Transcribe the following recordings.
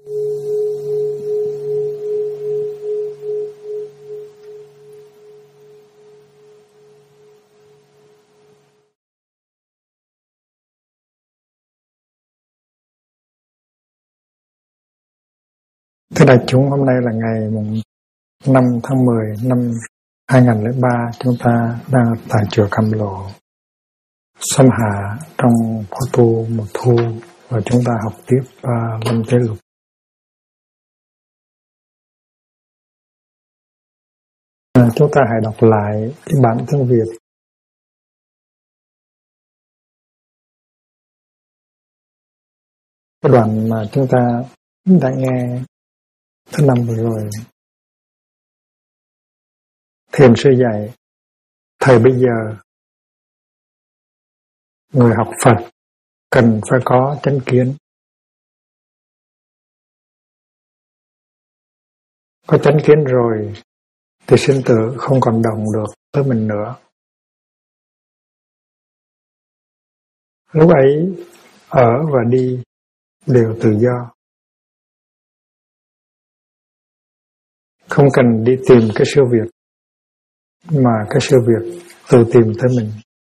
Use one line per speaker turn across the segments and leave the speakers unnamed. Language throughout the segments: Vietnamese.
Thưa đại chúng, hôm nay là ngày 5 tháng 10 năm 2003, chúng ta đang tại chùa Cam Lộ, Sâm Hạ trong khóa tu mùa thu, và chúng ta học tiếp Lâm Tế Lục. Chúng ta hãy đọc lại cái bản tiếng Việt. Cái đoạn mà chúng ta đã nghe thứ năm vừa rồi. Thiền sư dạy, thời bây giờ người học Phật cần phải có chánh kiến. Có chánh kiến rồi thì sinh tử không còn động được tới mình nữa. Lúc ấy ở và đi đều tự do, không cần đi tìm cái siêu việt, mà cái siêu việt tự tìm tới mình.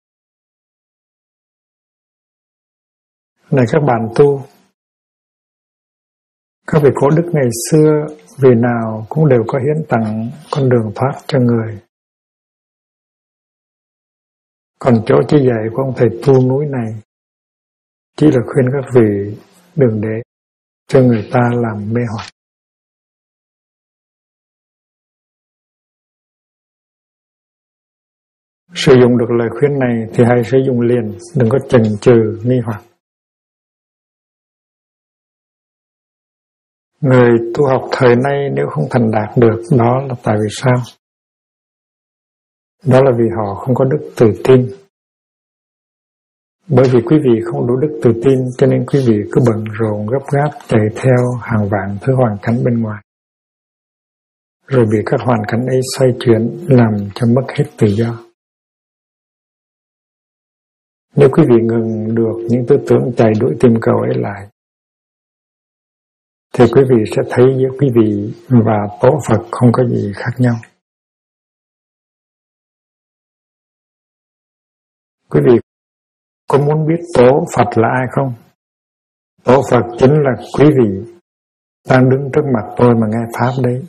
Này các bạn tu, các vị cổ đức ngày xưa vì nào cũng đều có hiến tặng con đường thoát cho người. Còn chỗ chỉ dạy của ông thầy tu núi này chỉ là khuyên các vị đừng để cho người ta làm mê hoặc. Sử dụng được lời khuyên này thì hãy sử dụng liền, đừng có chần chừ nghi hoặc. Người tu học thời nay nếu không thành đạt được, đó là tại vì sao? Đó là vì họ không có đức tự tin. Bởi vì quý vị không đủ đức tự tin, cho nên quý vị cứ bận rộn gấp gáp chạy theo hàng vạn thứ hoàn cảnh bên ngoài, rồi bị các hoàn cảnh ấy xoay chuyển làm cho mất hết tự do. Nếu quý vị ngừng được những tư tưởng chạy đuổi tìm cầu ấy lại, thì quý vị sẽ thấy giữa quý vị và tổ Phật không có gì khác nhau. Quý vị có muốn biết tổ Phật là ai không? Tổ Phật chính là quý vị đang đứng trước mặt tôi mà nghe Pháp đấy.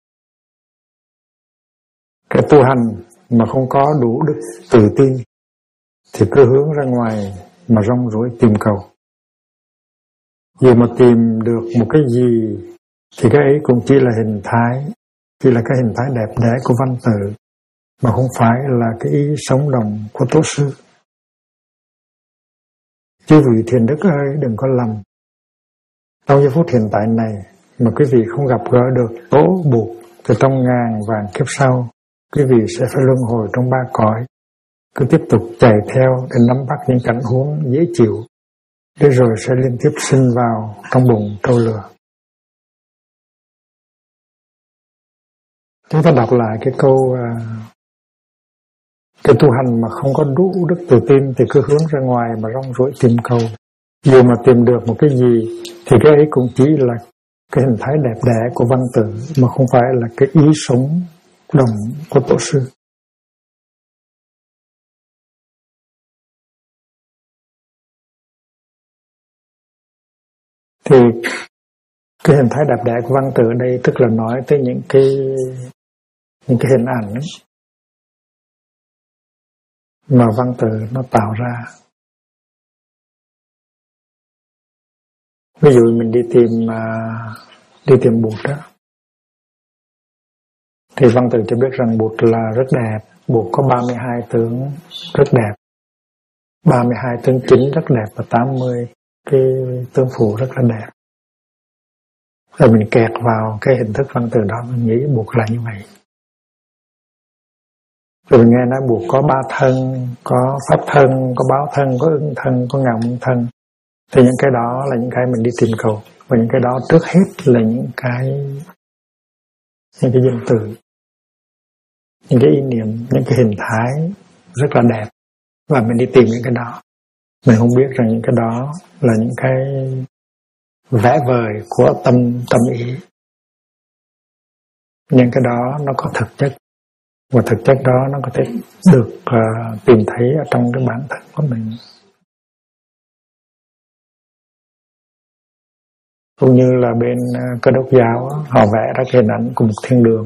Cái tu hành mà không có đủ đức tự tin thì cứ hướng ra ngoài mà rong ruổi tìm cầu. Dù mà tìm được một cái gì thì cái ấy cũng chỉ là hình thái, chỉ là cái hình thái đẹp đẽ của văn tự, mà không phải là cái ý sống động của tổ sư. Chư vị thiền đức ơi, đừng có lầm. Trong giây phút hiện tại này mà quý vị không gặp gỡ được tố buộc, thì trong ngàn vạn kiếp sau quý vị sẽ phải luân hồi trong ba cõi, cứ tiếp tục chạy theo để nắm bắt những cảnh huống dễ chịu, để rồi sẽ liên tiếp sinh vào trong bụng trâu lừa. Chúng ta đọc lại cái câu cái tu hành mà không có đủ đức tự tin thì cứ hướng ra ngoài mà rong ruổi tìm cầu. Dù mà tìm được một cái gì thì cái ấy cũng chỉ là cái hình thái đẹp đẽ của văn tự, mà không phải là cái ý sống động của tổ sư. Thì cái hình thái đẹp đẽ của văn tự ở đây tức là nói tới những cái hình ảnh ấy mà văn tự nó tạo ra. Ví dụ mình đi tìm Bụt đó, thì văn tự cho biết rằng Bụt là rất đẹp. Bụt có 32 tướng rất đẹp, 32 tướng chính rất đẹp, và 80 cái tướng phụ rất là đẹp. Rồi mình kẹt vào cái hình thức văn tự đó, mình nghĩ Bụt là như vậy. Rồi mình nghe nói Bụt có 3 thân, có pháp thân, có báo thân, có ứng thân, có ngạo minh thân. Thì những cái đó là những cái mình đi tìm cầu. Và những cái đó trước hết là những cái danh từ, những cái ý niệm, những cái hình thái rất là đẹp. Và mình đi tìm những cái đó. Mình không biết rằng những cái đó là những vẽ vời của tâm ý. Nhưng cái đó nó có thực chất, và thực chất đó nó có thể được tìm thấy ở trong cái bản thân của mình. Cũng như là bên Cơ Đốc giáo họ vẽ ra cái hình ảnh của một thiên đường,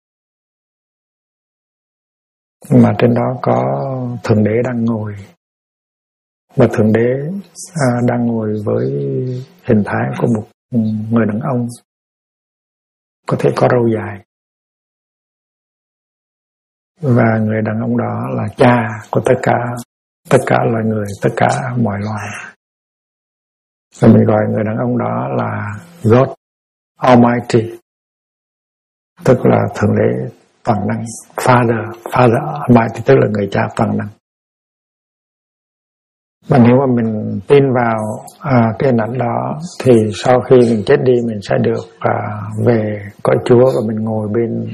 mà trên đó có Thượng Đế đang ngồi, và Thượng Đế đang ngồi với hình thái của một người đàn ông, có thể có râu dài, và người đàn ông đó là cha của tất cả loài người, tất cả mọi loài. Và mình gọi người đàn ông đó là God Almighty, tức là Thượng Đế toàn năng, Father Almighty, tức là người cha toàn năng. Và nếu mà mình tin vào cái hình ảnh đó, thì sau khi mình chết đi mình sẽ được về cõi Chúa, và mình ngồi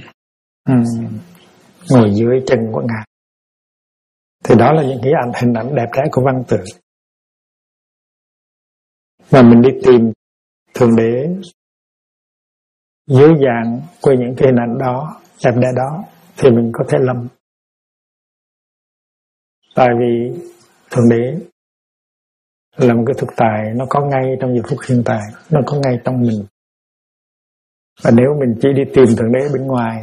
ngồi dưới chân của Ngài. Thì đó là những cái hình ảnh đẹp đẽ của văn tự. Và mình đi tìm Thượng Đế dưới dạng của những cái hình ảnh đó, đẹp đẽ đó, thì mình có thể lầm. Tại vì Thượng Đế là một cái thực tại, nó có ngay trong giờ phút hiện tại, nó có ngay trong mình. Và nếu mình chỉ đi tìm Thượng Đế bên ngoài,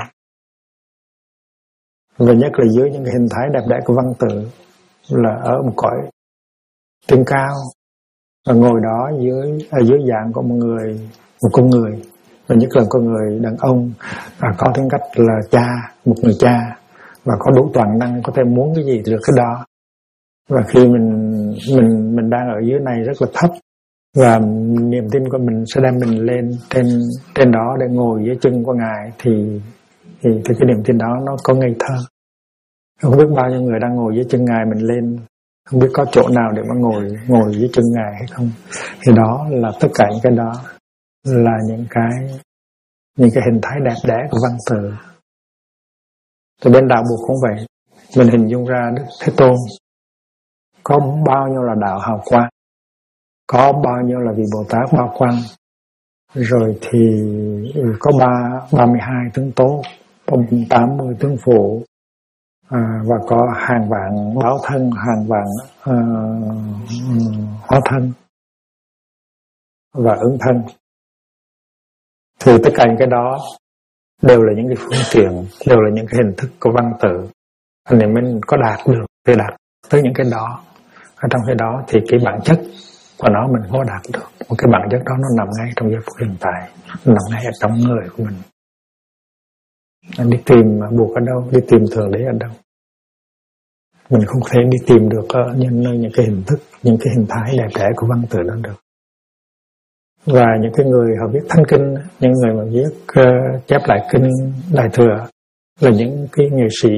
và nhất là dưới những cái hình thái đẹp đẽ của văn tự, là ở một cõi trên cao, và ngồi đó dưới dạng của một con người, và nhất là con người đàn ông có tính cách là cha, một người cha, và có đủ toàn năng, có thể muốn cái gì thì được cái đó. Và khi mình đang ở dưới này rất là thấp, và niềm tin của mình sẽ đem mình lên trên đó để ngồi dưới chân của Ngài, thì cái niềm tin đó nó có ngây thơ. Không biết bao nhiêu người đang ngồi dưới chân Ngài, mình lên không biết có chỗ nào để mà ngồi dưới chân Ngài hay không. Thì đó là tất cả những cái đó là những cái hình thái đẹp đẽ của văn tự. Từ bên đạo Bụt cũng vậy, mình hình dung ra Đức Thế Tôn có bao nhiêu là đạo hào quang, có bao nhiêu là vị Bồ Tát bao quang, rồi thì có 32 tướng tốt, có 80 tướng phụ, và có hàng vạn báo thân, hàng vạn hóa thân và ứng thân. Thì tất cả những cái đó đều là những cái phương tiện, đều là những cái hình thức của văn tự. Anh em mình có đạt được thì đạt tới những cái đó. Ở trong cái đó thì cái bản chất của nó mình không có đạt được. Một cái bản chất đó nó nằm ngay trong giây phút hiện tại, nằm ngay ở trong người của mình. Anh đi tìm Bụt ở đâu, đi tìm Thượng Đế ở đâu. Mình không thể đi tìm được ở những cái hình thức, những cái hình thái đẹp đẽ của văn tự đó được. Và những cái người họ viết thánh kinh, những người mà viết chép lại kinh Đại Thừa là những cái nghệ sĩ.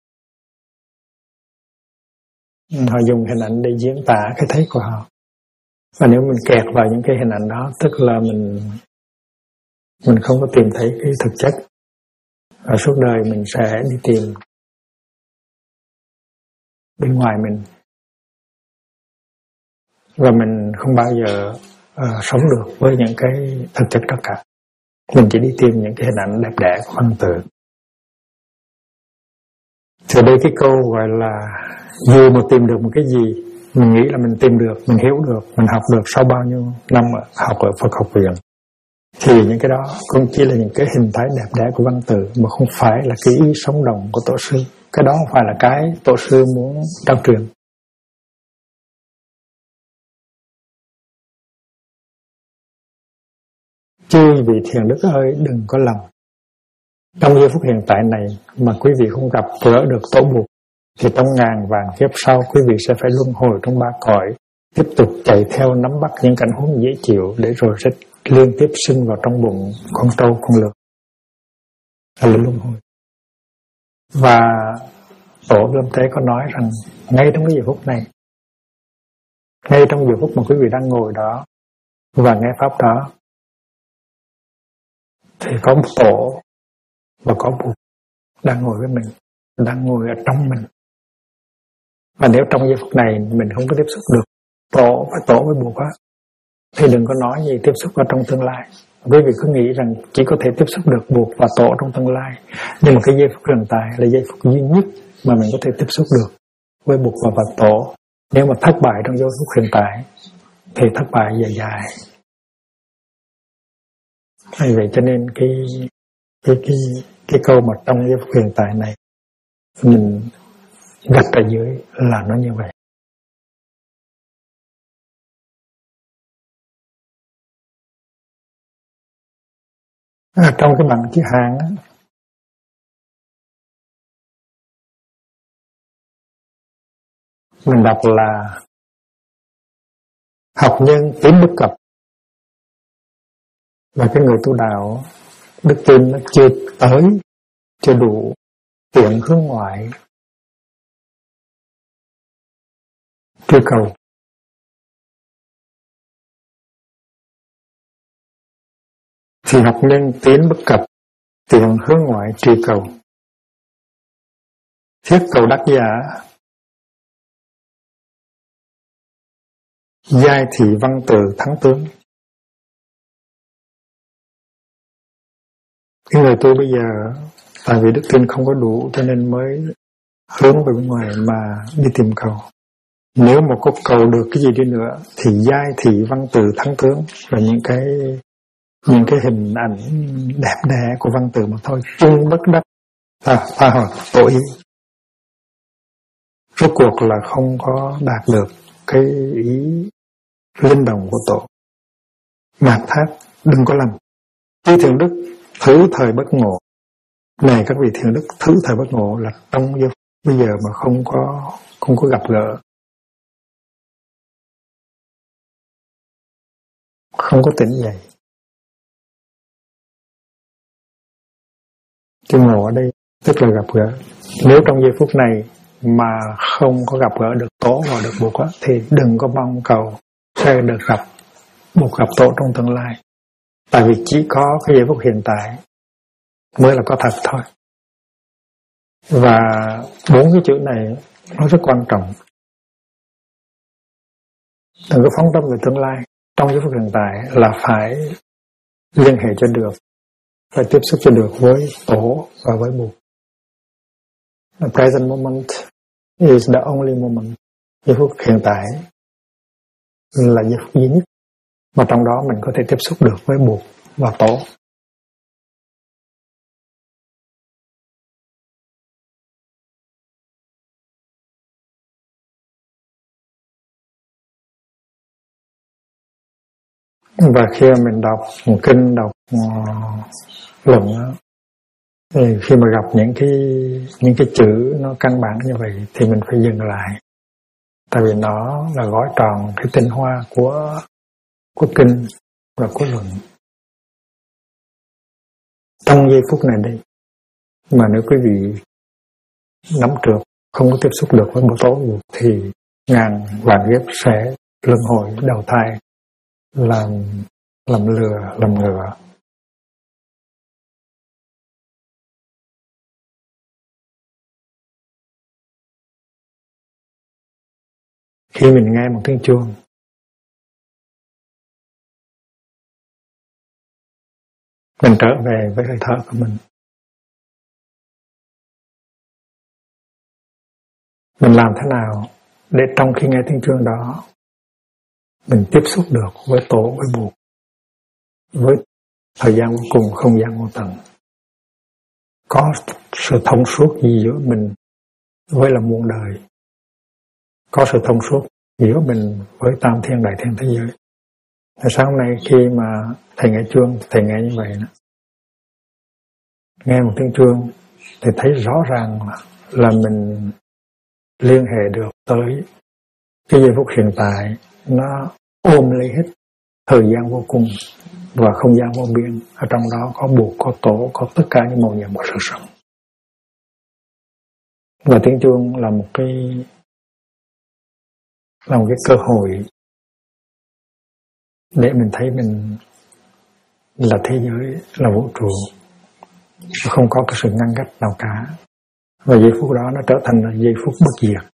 Họ dùng hình ảnh để diễn tả cái thấy của họ. Và nếu mình kẹt vào những cái hình ảnh đó, tức là mình không có tìm thấy cái thực chất. Và suốt đời mình sẽ đi tìm bên ngoài mình. Và mình không bao giờ sống được với những cái thực chất đó cả. Mình chỉ đi tìm những cái hình ảnh đẹp đẽ của văn tự. Thì đây cái câu gọi là dù mà tìm được một cái gì, mình nghĩ là mình tìm được, mình hiểu được, mình học được sau bao nhiêu năm học ở Phật học viện, thì những cái đó cũng chỉ là những cái hình thái đẹp đẽ của văn tự, mà không phải là cái ý sống động của tổ sư. Cái đó không phải là cái tổ sư muốn trao truyền. Chư vị thiền đức ơi, đừng có lầm. Trong giây phút hiện tại này mà quý vị không gặp gỡ được Tổ Bụt, thì trong ngàn vạn kiếp sau quý vị sẽ phải luân hồi trong ba cõi, tiếp tục chạy theo nắm bắt những cảnh huống dễ chịu, để rồi sẽ liên tiếp sinh vào trong bụng con trâu con lợn, là luân hồi. Và Tổ Lâm Tế có nói rằng ngay trong cái giờ phút này, ngay trong giờ phút mà quý vị đang ngồi đó và nghe pháp đó, thì có một Tổ và có Bụt đang ngồi với mình, đang ngồi ở trong mình. Và nếu trong giây phút này mình không có tiếp xúc được Tổ với Bụt á, thì đừng có nói gì tiếp xúc vào trong tương lai. Quý vị cứ nghĩ rằng chỉ có thể tiếp xúc được Bụt và Tổ trong tương lai, nhưng mà cái giây phút hiện tại là giây phút duy nhất mà mình có thể tiếp xúc được với Bụt và Tổ. Nếu mà thất bại trong giây phút hiện tại thì thất bại dài dài. Vì vậy cho nên cái câu mà trong giây phút hiện tại này mình gạch ở dưới là nó như vậy. Trong cái bảng chữ Hán á, mình đọc là học nhân tín bất cập, và cái người tu đạo đức tin nó chưa tới, chưa đủ tiện hướng ngoại truy cầu. Thì học nhân tiến bất cập, tiện hướng ngoại truy cầu. Thiết cầu đắc giả, giai thị văn từ thắng tướng. Cái người tu bây giờ tại vì đức tin không có đủ cho nên mới hướng về bên ngoài mà đi tìm cầu. Nếu mà có cầu được cái gì đi nữa thì giai thị văn từ thắng tướng là những cái hình ảnh đẹp đẽ của văn từ mà thôi, chung bất đắc tha hoặc tội. Rốt cuộc là không có đạt được cái ý linh động của Tổ. Mạt thác đừng có làm. Chư thiện đức thứ thời bất ngộ. Này các vị thiện đức thứ thời bất ngộ là trong bây giờ mà không có gặp gỡ, không có tỉnh dậy. Cái ngộ ở đây tức là gặp gỡ. Nếu trong giây phút này mà không có gặp gỡ được Tổ và được Bụt thì đừng có mong cầu sẽ được gặp Bụt, gặp Tổ trong tương lai. Tại vì chỉ có cái giây phút hiện tại mới là có thật thôi. Và 4 cái chữ này nó rất quan trọng. Đừng có phóng tâm về tương lai. Trong giây phút hiện tại là phải liên hệ cho được, phải tiếp xúc cho được với Tổ và với Bụt. The present moment is the only moment. Giây phút hiện tại là giây phút duy nhất mà trong đó mình có thể tiếp xúc được với Bụt và Tổ. Và khi mình đọc kinh, đọc luận, thì khi mà gặp những cái chữ nó căn bản như vậy thì mình phải dừng lại. Tại vì nó là gói tròn cái tinh hoa của kinh và của luận. Trong giây phút này đây mà nếu quý vị nắm trược, không có tiếp xúc được với Bồ Tát thì ngàn vạn kiếp sẽ luân hồi đầu thai làm lừa làm ngựa. Khi mình nghe một tiếng chuông, mình trở về với hơi thở của mình. Mình làm thế nào để trong khi nghe tiếng chuông đó mình tiếp xúc được với Tổ, với Bụt, với thời gian vô cùng, không gian vô tận, có sự thông suốt gì giữa mình với là muôn đời, có sự thông suốt giữa mình với tam thiên đại thiên thế giới. Tại sao hôm nay khi mà thầy nghe chuông, thầy nghe như vậy đó, nghe một tiếng chuông thì thấy rõ ràng là mình liên hệ được tới cái giây phút hiện tại, nó ôm lấy hết thời gian vô cùng và không gian vô biên. Ở trong đó có Bụt, có Tổ, có tất cả những màu nhiệm của sự sống. Và tiếng chuông là một cái cơ hội để mình thấy mình là thế giới, là vũ trụ, không có cái sự ngăn cách nào cả. Và giây phút đó nó trở thành là giây phút bất diệt.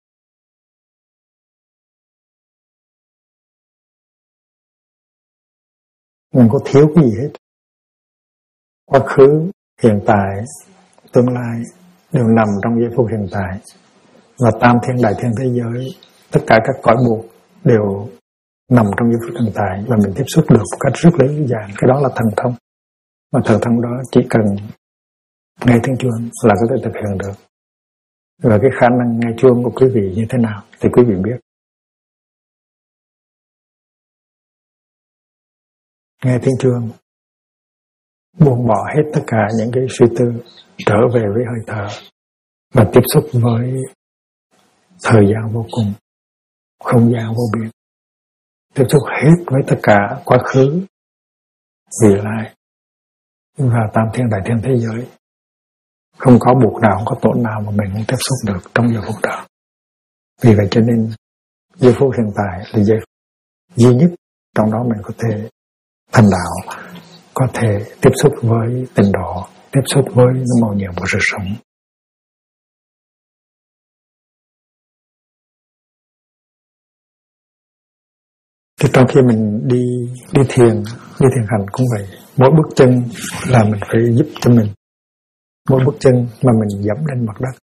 mình có thiếu cái gì hết. Quá khứ, hiện tại, tương lai đều nằm trong giây phút hiện tại. Và tam thiên đại thiên thế giới, tất cả các cõi buộc đều nằm trong giây phút hiện tại, và mình tiếp xúc được một cách rất đơn giản. Cái đó là thần thông. Mà thần thông đó chỉ cần nghe tiếng chuông là có thể thực hiện được. Và cái khả năng nghe chuông của quý vị như thế nào thì quý vị biết. Nghe tiếng chuông, buông bỏ hết tất cả những cái suy tư, trở về với hơi thở và tiếp xúc với thời gian vô cùng, không gian vô biên, tiếp xúc hết với tất cả quá khứ, vị lai và tam thiên đại thiên thế giới. Không có buộc nào, không có tổn nào mà mình không tiếp xúc được trong giờ phút đó. Vì vậy cho nên giây phút hiện tại là giây duy nhất trong đó mình có thể thành đạo, có thể tiếp xúc với tịnh độ, tiếp xúc với nó màu nhiệm của sự sống. Thì trong khi mình đi thiền hành cũng vậy. Mỗi bước chân là mình phải giúp cho mình. Mỗi bước chân mà mình dẫm lên mặt đất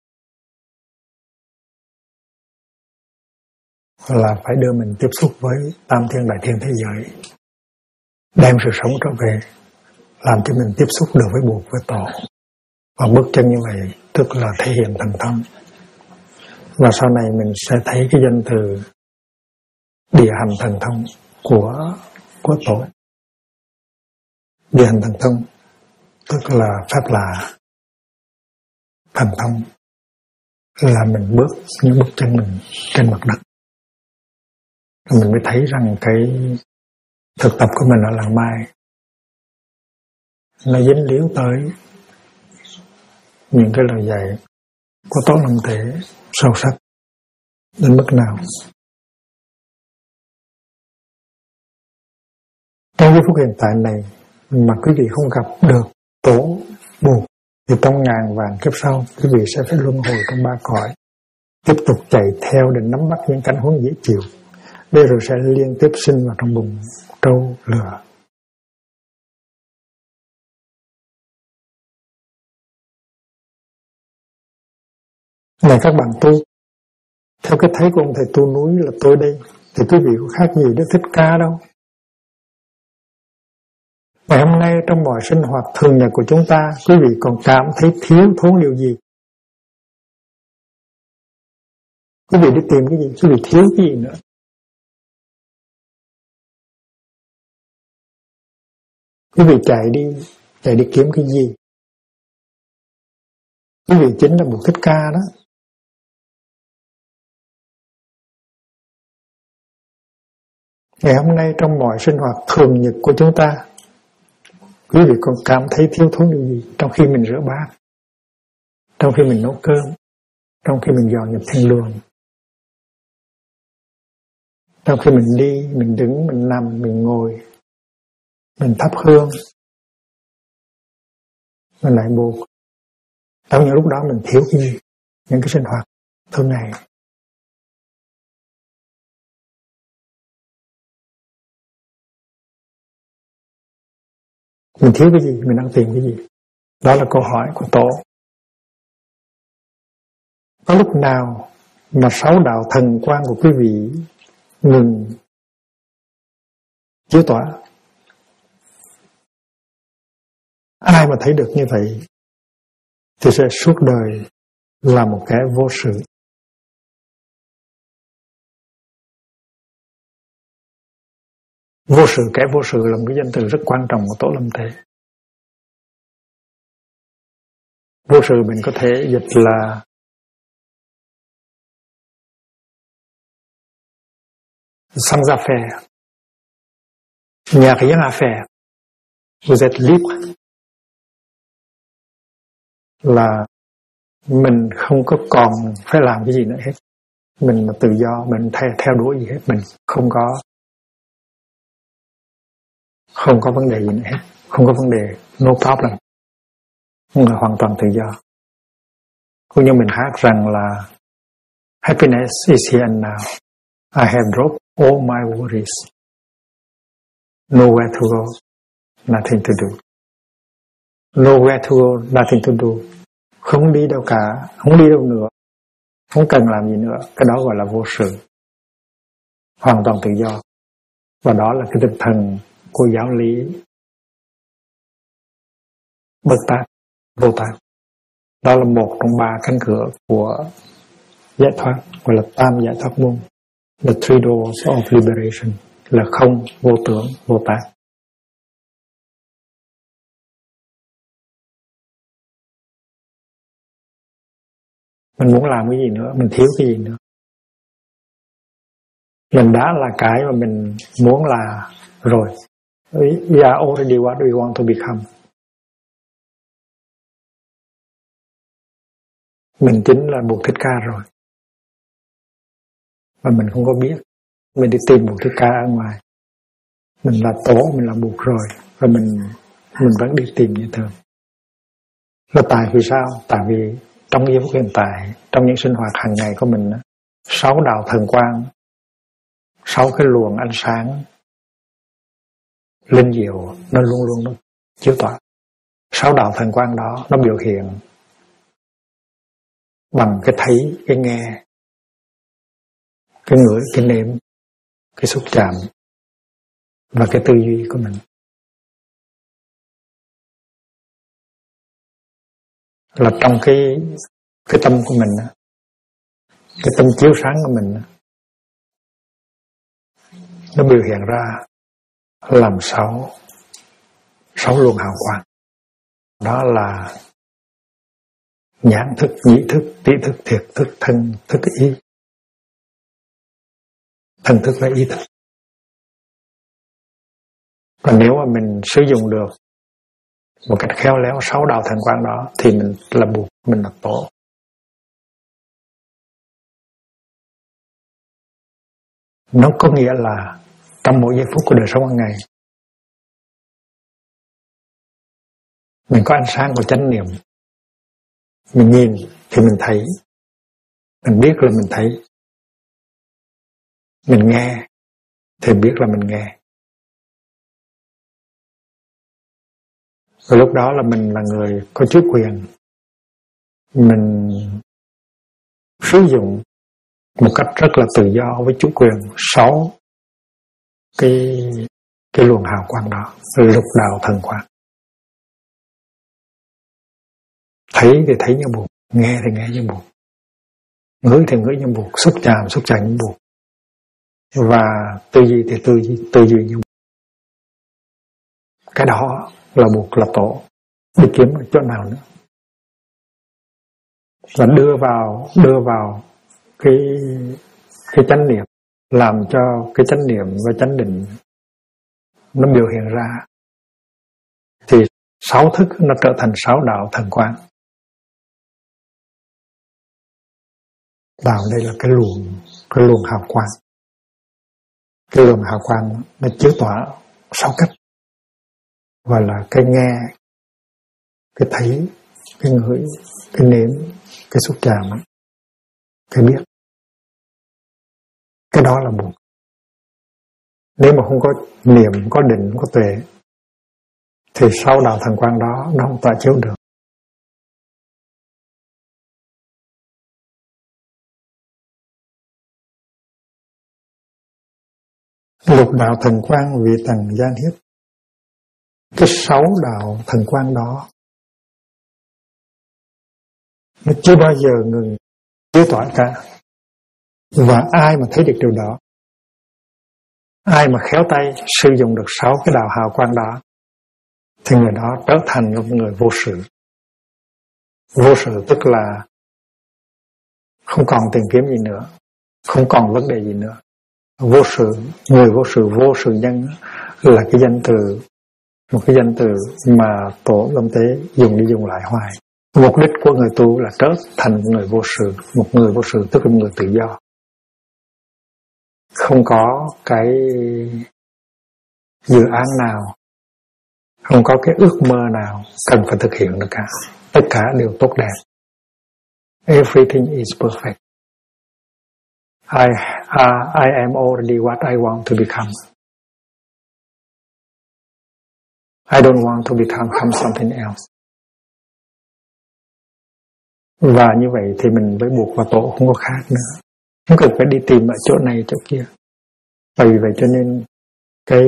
là phải đưa mình tiếp xúc với tam thiên đại thiên thế giới, đem sự sống trở về, làm cho mình tiếp xúc được với buộc, với tổ. Và bước chân như vậy tức là thể hiện thần thông. Và sau này mình sẽ thấy cái danh từ địa hành thần thông của tổ. Địa hành thần thông tức là pháp lạ, thần thông là mình bước những bước chân mình trên mặt đất. Rồi mình mới thấy rằng cái thực tập của mình ở làng Mai nó dính líu tới những cái lời dạy của Tổ Lâm Thể sâu sắc đến mức nào. Trong giây phút hiện tại này mà quý vị không gặp được tổ buộc thì trong ngàn vạn kiếp sau quý vị sẽ phải luân hồi trong ba cõi, tiếp tục chạy theo để nắm bắt những cảnh huống dễ chịu, để rồi sẽ liên tiếp sinh vào trong bụng trâu lửa. Này các bạn tu, theo cái thấy của ông thầy tu núi là tôi đây, thì quý vị có khác gì Đức Thích Ca đâu. Ngày hôm nay trong mọi sinh hoạt thường nhật của chúng ta, quý vị còn cảm thấy thiếu thốn điều gì? Quý vị đi tìm cái gì? Quý vị thiếu cái gì nữa? Quý vị chạy đi kiếm cái gì? Quý vị chính là một Thích Ca đó. Ngày hôm nay trong mọi sinh hoạt thường nhật của chúng ta, quý vị còn cảm thấy thiếu thốn điều gì? Trong khi mình rửa bát, trong khi mình nấu cơm, trong khi mình dọn dẹp thiên đường, trong khi mình đi, mình đứng, mình nằm, mình ngồi, mình thắp hương, mình lại buộc. Trong những lúc đó mình thiếu cái gì? Những cái sinh hoạt thường ngày. Mình thiếu cái gì? Mình đang tìm cái gì? Đó là câu hỏi của Tổ. Có lúc nào mà sáu đạo thần quang của quý vị ngừng chiếu tỏa? Ai mà thấy được như vậy thì sẽ suốt đời là một kẻ vô sự. Vô sự, kẻ vô sự là một cái danh từ rất quan trọng của Tổ Lâm Thể. Vô sự mình có thể dịch là sans affaire. Il n'y a rien à faire. Vous êtes libre. Là mình không có còn phải làm cái gì nữa hết. Mình là tự do, mình theo đuổi gì hết, mình không có vấn đề gì nữa hết, không có vấn đề, no problem, là hoàn toàn tự do. Cũng như mình hát rằng là happiness is here and now, I have dropped all my worries. Nowhere to go, nothing to do. Nowhere to go, nothing to do. Không đi đâu cả, không đi đâu nữa, không cần làm gì nữa. Cái đó gọi là vô sự, hoàn toàn tự do. Và đó là cái tinh thần của giáo lý bất tác, vô tác. Đó là một trong 3 cánh cửa của giải thoát, gọi là tam giải thoát môn. The three doors of liberation là không, vô tưởng, vô tác. Mình muốn làm cái gì nữa, mình thiếu cái gì nữa. Mình đã là cái mà mình muốn là rồi. We are already what we want to become. Mình chính là Bụt Thích Ca rồi. Và mình không có biết. Mình đi tìm Bụt Thích Ca ở ngoài. Mình là tổ, mình là Bụt rồi. Và mình vẫn đi tìm như thường. Là tại vì sao? Tại vì trong giây phút hiện tại, trong những sinh hoạt hàng ngày của mình, 6 đạo thần quang, 6 cái luồng ánh sáng linh diệu, nó luôn luôn nó chiếu tỏa. 6 đạo thần quang đó nó biểu hiện bằng cái thấy, cái nghe, cái ngửi, cái nếm, cái xúc chạm và cái tư duy của mình. Là trong cái tâm của mình, cái tâm chiếu sáng của mình, nó biểu hiện ra làm 6 luồng hào quang. Đó là nhãn thức, nhĩ thức, tỷ thức, thiệt thức, thân thức, ý. Thân thức là ý thức. Còn nếu mà mình sử dụng được một cách khéo léo 6 đạo thần quang đó thì mình là Bụt, mình là tổ. Nó có nghĩa là trong mỗi giây phút của đời sống hàng ngày, mình có ánh sáng của chánh niệm. Mình nhìn thì mình thấy, mình biết là mình thấy. Mình nghe thì biết là mình nghe. Và lúc đó là mình là người có chủ quyền. Mình sử dụng một cách rất là tự do với chủ quyền 6 cái luồng hào quang đó, lục đạo thần quang. Thấy thì thấy như Bụt, nghe thì nghe như Bụt, ngửi thì ngửi như Bụt, xúc chạm như Bụt, và tư duy thì tư duy như Bụt. Cái đó là Bụt, là tổ. Đi kiếm ở chỗ nào nữa? Và đưa vào cái chánh niệm, làm cho cái chánh niệm và chánh định nó biểu hiện ra, thì 6 thức nó trở thành 6 đạo thần quang. Vào đây là cái luồng hào quang. Cái luồng hào quang nó chiếu tỏa 6 cách, gọi là cái nghe, cái thấy, cái ngửi, cái nếm, cái xúc chạm, cái biết. Cái đó là Bụt. Nếu mà không có niệm, không có định, không có tuệ, thì 6 đạo thần quang đó nó không tỏa chiếu được. Lục đạo thần quang vị tầng gian hiếp. Cái 6 đạo thần quang đó nó chưa bao giờ ngừng chiếu tỏa cả. Và ai mà thấy được điều đó, ai mà khéo tay sử dụng được 6 cái đạo hào quang đó, thì người đó trở thành một người vô sự. Vô sự tức là không còn tìm kiếm gì nữa, không còn vấn đề gì nữa. Vô sự, người vô sự nhân là cái danh từ, một cái danh từ mà Tổ Lâm Tế dùng đi dùng lại hoài. Mục đích của người tu là trở thành một người vô sự. Một người vô sự tức là một người tự do, không có cái dự án nào, không có cái ước mơ nào cần phải thực hiện được cả. Tất cả đều tốt đẹp. Everything is perfect. I am already what I want to become. I don't want to become something else. Và như vậy thì mình với buộc và tổ không có khác nữa, không cần phải đi tìm ở chỗ này chỗ kia. Bởi vì vậy cho nên cái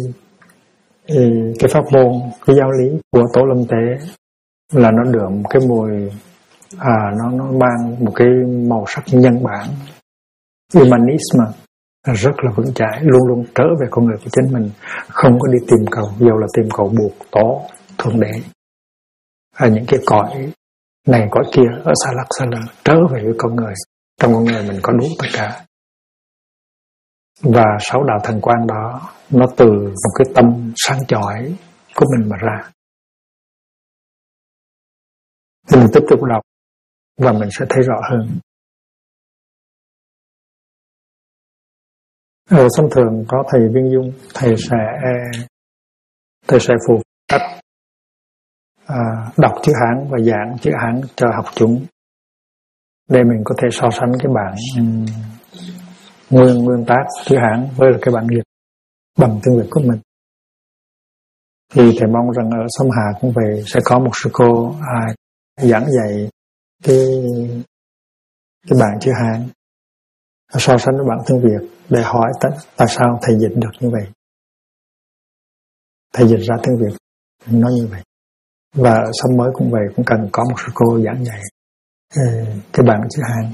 pháp môn, cái giáo lý của Tổ Lâm Tế là nó đượm cái mùi nó mang một cái màu sắc nhân bản, humanism rất là vững chãi, luôn luôn trở về con người của chính mình, không có đi tìm cầu, dầu là tìm cầu buộc tổ thượng đế những cái cõi này cõi kia ở xa lắc trở về với con người. Trong con người mình có đủ tất cả. Và 6 đạo thần quang đó nó từ một cái tâm sáng chói của mình mà ra. Thì mình tiếp tục đọc và mình sẽ thấy rõ hơn. Thông thường có thầy Viên Dung, thầy sẽ phụ trách đọc chữ Hán và giảng chữ Hán cho học chúng, để mình có thể so sánh cái bản nguyên tác chữ Hán với cái bản dịch bằng tiếng Việt của mình. Thì thầy mong rằng ở Sông Hà cũng vậy, sẽ có một sư cô giảng dạy cái bản chữ Hán so sánh với bản tiếng Việt để hỏi tại sao thầy dịch được như vậy, thầy dịch ra tiếng Việt nói như vậy. Và ở Sông Mới cũng vậy, cũng cần có một sư cô giảng dạy cái bản chữ Hán.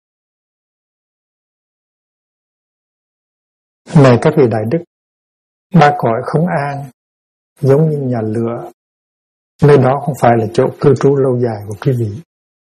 Này các vị đại đức, ba cõi không an giống như nhà lửa, nơi đó không phải là chỗ cư trú lâu dài của quý vị.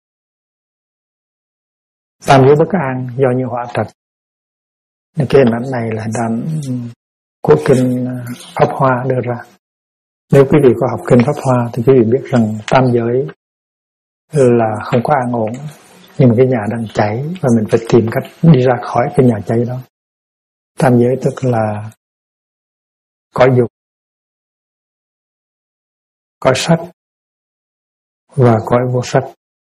Tam giới bất an do như hỏa trạch. Cái hình ảnh này là hình ảnh của kinh Pháp Hoa đưa ra. Nếu quý vị có học kinh Pháp Hoa thì quý vị biết rằng tam giới là không có an ổn, nhưng mà cái nhà đang cháy và mình phải tìm cách đi ra khỏi cái nhà cháy đó. Tam giới tức là cõi dục, cõi sắc và cõi vô sắc.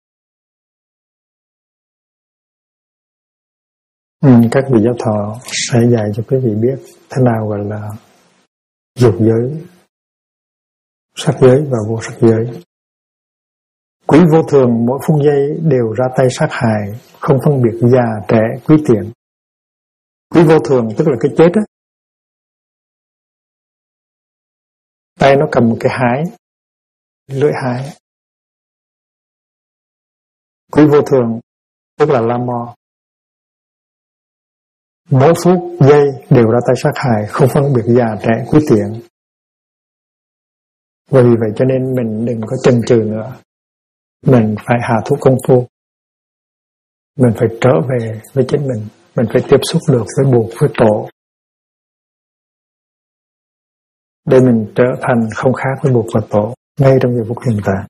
Các vị giáo thọ sẽ dạy cho quý vị biết thế nào gọi là dục giới, sắc giới và vô sắc giới. Quý vô thường mỗi phút giây đều ra tay sát hại, không phân biệt già trẻ quý tiện. Quý vô thường tức là cái chết á. Tay nó cầm một cái hái, lưỡi hái. Quý vô thường tức là la mò. Mỗi phút giây đều ra tay sát hại, không phân biệt già trẻ quý tiện. Vì vậy cho nên mình đừng có chần chừ nữa. Mình phải hạ thủ công phu. Mình phải trở về với chính mình. Mình phải tiếp xúc được với buộc, với tổ, để mình trở thành không khác với buộc và tổ ngay trong giờ phút hiện tại.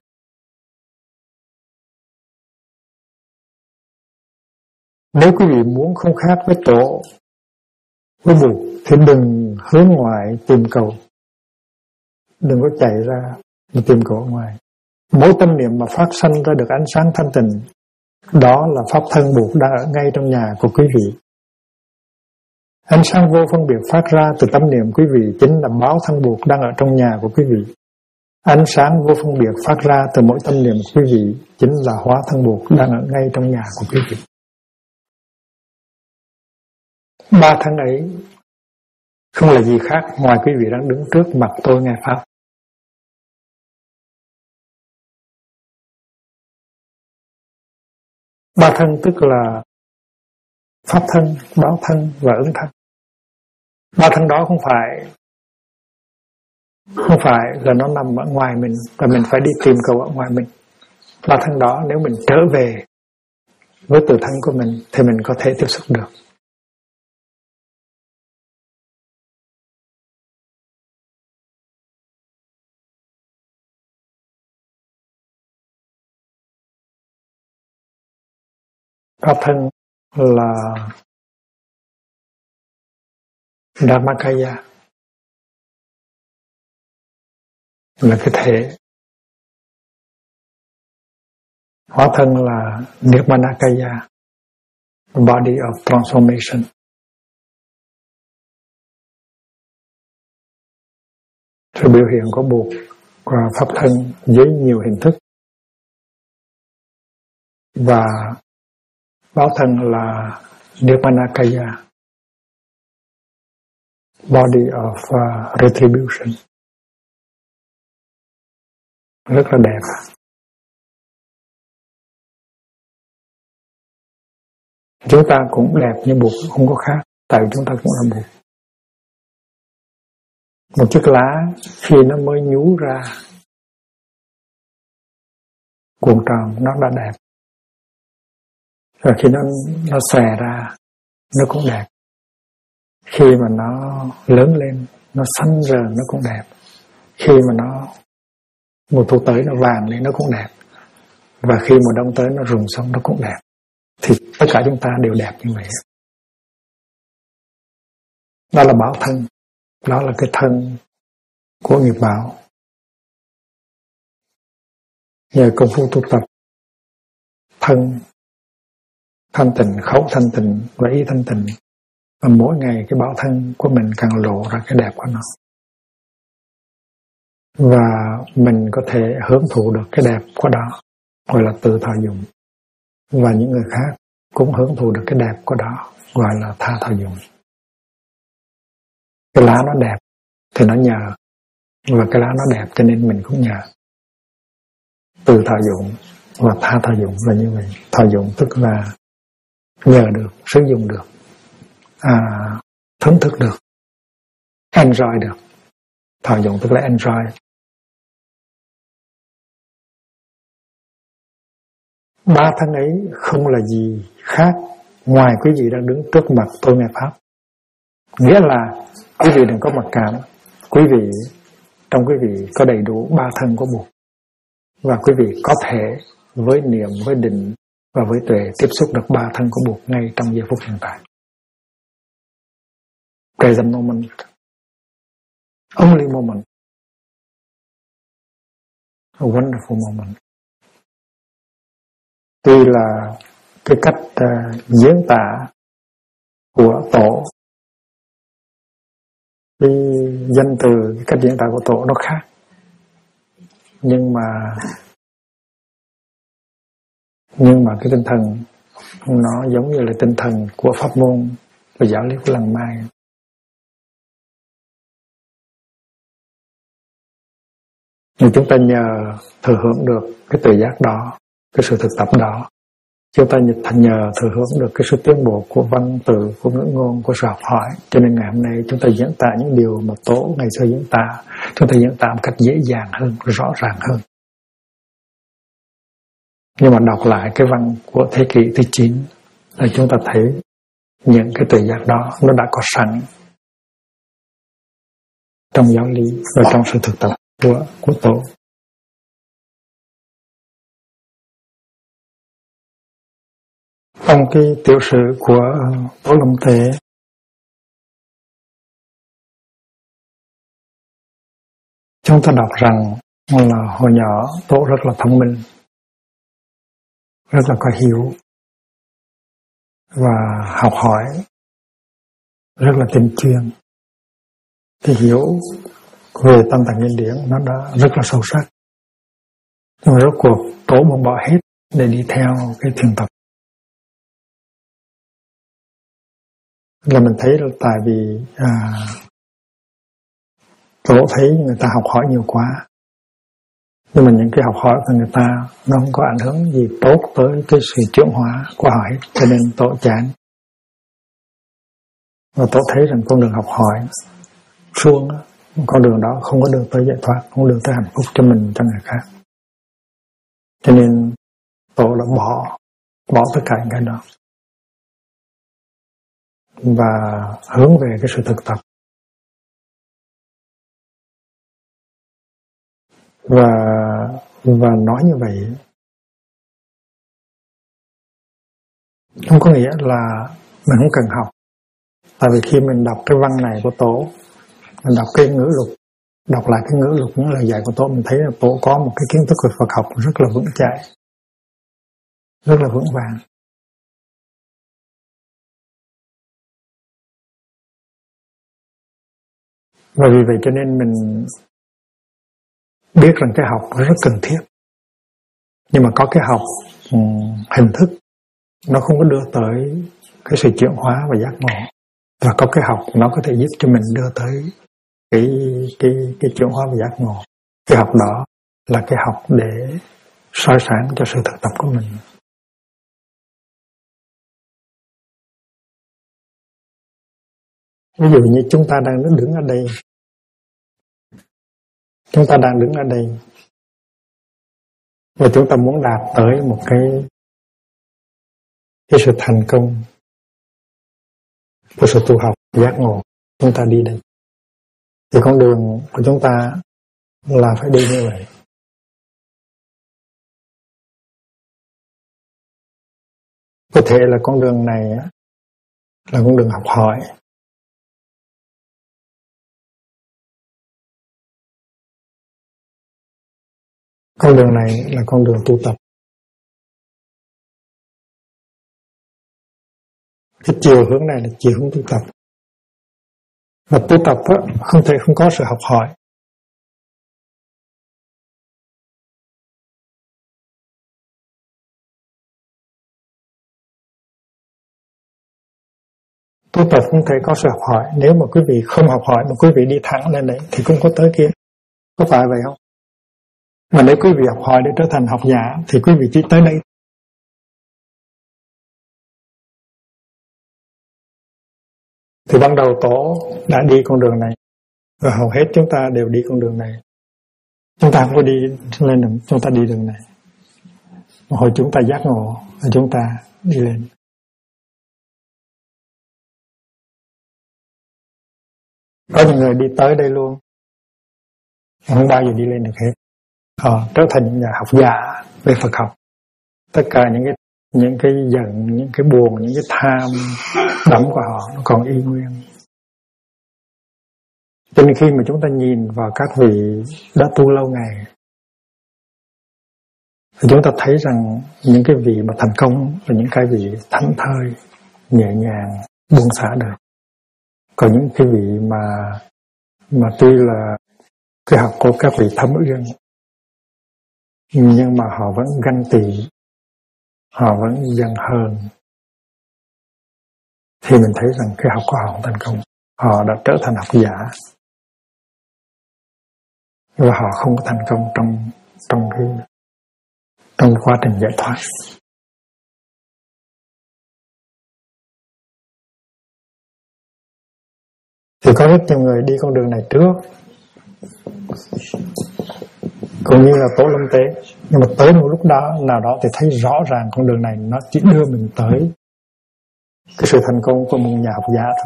Nếu quý vị muốn không khác với tổ, với buộc, thì đừng hướng ngoại tìm cầu. Đừng có chạy ra mà tìm cầu ở ngoài. Mỗi tâm niệm mà phát sanh ra được ánh sáng thanh tịnh, đó là pháp thân buộc đang ở ngay trong nhà của quý vị. Ánh sáng vô phân biệt phát ra từ tâm niệm quý vị chính là báo thân buộc đang ở trong nhà của quý vị. Ánh sáng vô phân biệt phát ra từ mỗi tâm niệm của quý vị chính là hóa thân buộc đang ở ngay trong nhà của quý vị. Ba thân ấy không là gì khác ngoài quý vị đang đứng trước mặt tôi nghe pháp. Ba thân tức là pháp thân, báo thân và ứng thân. Ba thân đó không phải là nó nằm ở ngoài mình và mình phải đi tìm cầu ở ngoài mình. Ba thân đó nếu mình trở về với tự thân của mình thì mình có thể tiếp xúc được. Pháp thân là Dhammakaya, là cái thể. Hóa thân là Nirmanakaya, body of transformation. Sự biểu hiện của Bụt và Pháp thân dưới nhiều hình thức, và báo thân là Nirmanakaya, body of retribution, rất là đẹp. Chúng ta cũng đẹp như Bụt, không có khác, tại vì chúng ta cũng là Bụt. Một chiếc lá khi nó mới nhú ra cuộn tròn nó đã đẹp, rồi khi nó xòe ra nó cũng đẹp, khi mà nó lớn lên nó xanh rờn nó cũng đẹp, khi mà nó mùa thu tới nó vàng lên nó cũng đẹp, và khi mùa đông tới nó rụng xong nó cũng đẹp. Thì tất cả chúng ta đều đẹp như vậy. Đó là báo thân, đó là cái thân của nghiệp báo. Nhờ công phu tu tập thân thanh tịnh, khẩu thanh tịnh và ý thanh tịnh, và mỗi ngày cái báo thân của mình càng lộ ra cái đẹp của nó, và mình có thể hưởng thụ được cái đẹp của đó, gọi là tự thọ dụng, và những người khác cũng hưởng thụ được cái đẹp của đó, gọi là tha thọ dụng. Cái lá nó đẹp thì nó nhờ, và cái lá nó đẹp cho nên mình cũng nhờ. Tự thọ dụng và tha thọ dụng là như vậy. Thọ dụng tức là nhờ được, sử dụng được, thưởng thức được, enjoy được. Thọ dụng tức là enjoy. Ba thân ấy không là gì khác ngoài quý vị đang đứng trước mặt tôi nghe Pháp. Nghĩa là quý vị đừng có mặc cảm. Quý vị, trong quý vị có đầy đủ ba thân của Bụt, và quý vị có thể với niệm, với định và với tuệ tiếp xúc được ba thân của Bụt ngay trong giây phút hiện tại. Present moment, only moment, a wonderful moment. Tuy là cái cách diễn tả của Tổ, cái danh từ, cái cách diễn tả của Tổ nó khác, nhưng mà cái tinh thần nó giống như là tinh thần của pháp môn và giáo lý của Lăng Mai. Nhưng chúng ta nhờ thừa hưởng được cái tự giác đó, cái sự thực tập đó, chúng ta nhờ thừa hưởng được cái sự tiến bộ của văn từ, của ngữ ngôn, của sự học hỏi, cho nên ngày hôm nay chúng ta diễn tả những điều mà Tổ ngày xưa diễn tả, chúng ta diễn tả một cách dễ dàng hơn, rõ ràng hơn. Nhưng mà đọc lại cái văn của thế kỷ thứ 9 là chúng ta thấy những cái tự giác đó nó đã có sẵn trong giáo lý và trong sự thực tập của Tổ. Trong cái tiểu sử của Tổ Lâm Tế, chúng ta đọc rằng là hồi nhỏ Tổ rất là thông minh, rất là có hiếu, và học hỏi rất là tinh chuyên. Cái hiểu về Tam Tạng Kinh Điển nó đã rất là sâu sắc, nhưng mà rốt cuộc Tổ buông bỏ hết để đi theo cái thiền tập. Là mình thấy là tại vì Tổ thấy người ta học hỏi nhiều quá, nhưng mà những cái học hỏi của người ta nó không có ảnh hưởng gì tốt tới cái sự chuyển hóa của họ hết, cho nên Tổ chán. Và Tổ thấy rằng con đường học hỏi suông, con đường đó không có đường tới giải thoát, không có đường tới hạnh phúc cho mình, cho người khác. Cho nên Tổ đã bỏ tất cả những cái đó và hướng về cái sự thực tập. Và nói như vậy không có nghĩa là mình không cần học. Tại vì khi mình đọc cái văn này của Tổ, mình đọc cái ngữ lục, đọc lại cái ngữ lục, những lời dạy của Tổ, mình thấy là Tổ có một cái kiến thức về Phật học rất là vững chãi, rất là vững vàng. Và vì vậy cho nên biết rằng cái học rất cần thiết, nhưng mà có cái học hình thức nó không có đưa tới cái sự chuyển hóa và giác ngộ, và có cái học nó có thể giúp cho mình đưa tới cái chuyển hóa và giác ngộ. Cái học đó là cái học để soi sáng cho sự thực tập của mình. Ví dụ như chúng ta đang đứng ở đây, chúng ta đang đứng ở đây và chúng ta muốn đạt tới một cái sự thành công của sự tu học giác ngộ. Chúng ta đi đây thì con đường của chúng ta là phải đi như vậy. Có thể là con đường này là con đường học hỏi, con đường này là con đường tu tập. Cái chiều hướng này là chiều hướng tu tập. Và tu tập không thể không có sự học hỏi. Tu tập không thể có sự học hỏi. Nếu mà quý vị không học hỏi mà quý vị đi thẳng lên đấy thì cũng có tới kia. Có phải vậy không? Mà nếu quý vị học hỏi để trở thành học giả thì quý vị chỉ tới đây. Thì ban đầu Tổ đã đi con đường này, và hầu hết chúng ta đều đi con đường này. Chúng ta không có đi lên đường, chúng ta đi đường này. Hồi chúng ta giác ngộ, rồi chúng ta đi lên. Có những người đi tới đây luôn, không bao giờ đi lên được hết. Họ trở thành những nhà học giả về Phật học. Tất cả những cái giận, những cái buồn, những cái tham đắm của họ nó còn y nguyên. Cho nên khi mà chúng ta nhìn vào các vị đã tu lâu ngày thì chúng ta thấy rằng những cái vị mà thành công là những cái vị thảnh thơi, nhẹ nhàng, buông xả được. Còn những cái vị mà tuy là cái học của các vị thấm uyên, nhưng mà họ vẫn ganh tị, họ vẫn giận hờn, thì mình thấy rằng cái học của họ không thành công. Họ đã trở thành học giả và họ không có thành công trong quá trình giải thoát. Thì có rất nhiều người đi con đường này trước, cũng như là Tổ Lâm Tế, nhưng mà tới một lúc đó nào đó thì thấy rõ ràng con đường này nó chỉ đưa mình tới cái sự thành công của một nhà học giả thôi.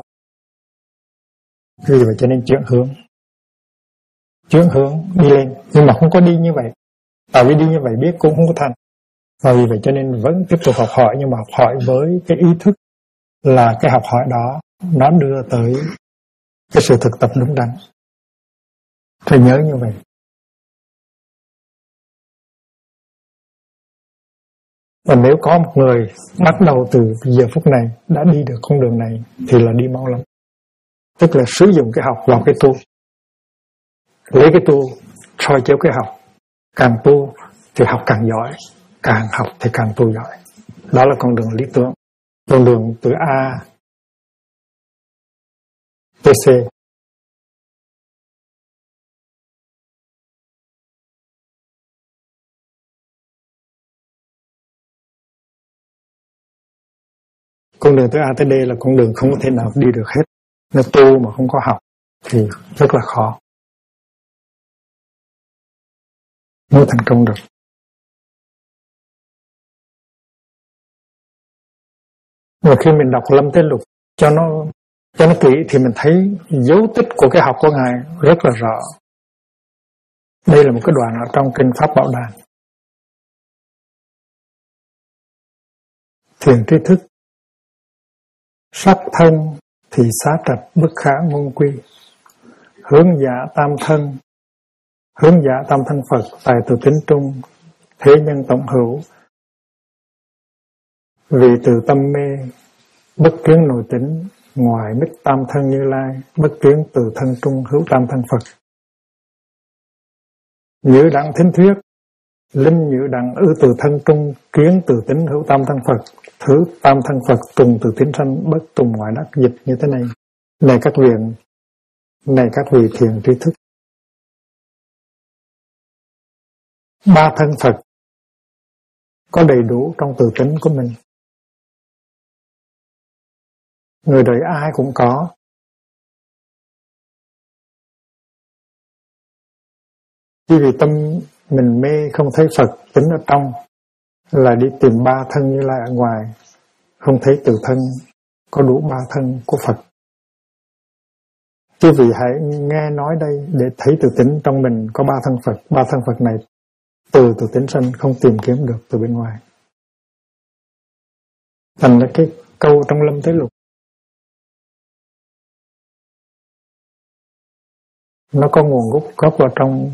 Vì vậy cho nên chuyển hướng đi lên, nhưng mà không có đi như vậy. Tại vì đi như vậy biết cũng không có thành. Và vì vậy cho nên vẫn tiếp tục học hỏi, nhưng mà học hỏi với cái ý thức là cái học hỏi đó nó đưa tới cái sự thực tập đúng đắn. Phải nhớ như vậy. Và nếu có một người bắt đầu từ giờ phút này đã đi được con đường này thì là đi mau lắm. Tức là sử dụng cái học vào cái tu, lấy cái tu soi chiếu cái học. Càng tu thì học càng giỏi, càng học thì càng tu giỏi. Đó là con đường lý tưởng, con đường từ A tới C. Con đường từ A tới D là con đường không có thể nào đi được hết. Nếu tu mà không có học thì rất là khó mới thành công được. Và khi mình đọc Lâm Tế Lục cho nó kỹ thì mình thấy dấu tích của cái học của Ngài rất là rõ. Đây là một cái đoạn ở trong kinh Pháp Bảo Đàn. Thiền tri thức, sắc thân thì xá trạch bất khả ngôn quy. Hướng giả tam thân Phật tài từ tính trung, thế nhân tổng hữu. Vì từ tâm mê, bất kiến nội tính, ngoài mít tam thân Như Lai, bất kiến từ thân trung hữu tam thân Phật. Nhữ đặng thính thuyết, linh nhữ đặng ư từ thân trung, kiến từ tính hữu tam thân Phật, thứ tam thân Phật tùng từ tính sanh, bất tùng ngoại đắc. Dịch như thế này: này các vị thiền tri thức, ba thân Phật có đầy đủ trong tự tính của mình. Người đời ai cũng có. Chỉ vì tâm mình mê không thấy Phật tính ở trong, là đi tìm ba thân Như Lai ở ngoài, không thấy tự thân có đủ ba thân của Phật. Quý vị hãy nghe nói đây để thấy tự tính trong mình có ba thân Phật. Ba thân Phật này từ tự tính sanh, không tìm kiếm được từ bên ngoài. Thành ra cái câu trong Lâm Thế Lục nó có nguồn gốc vào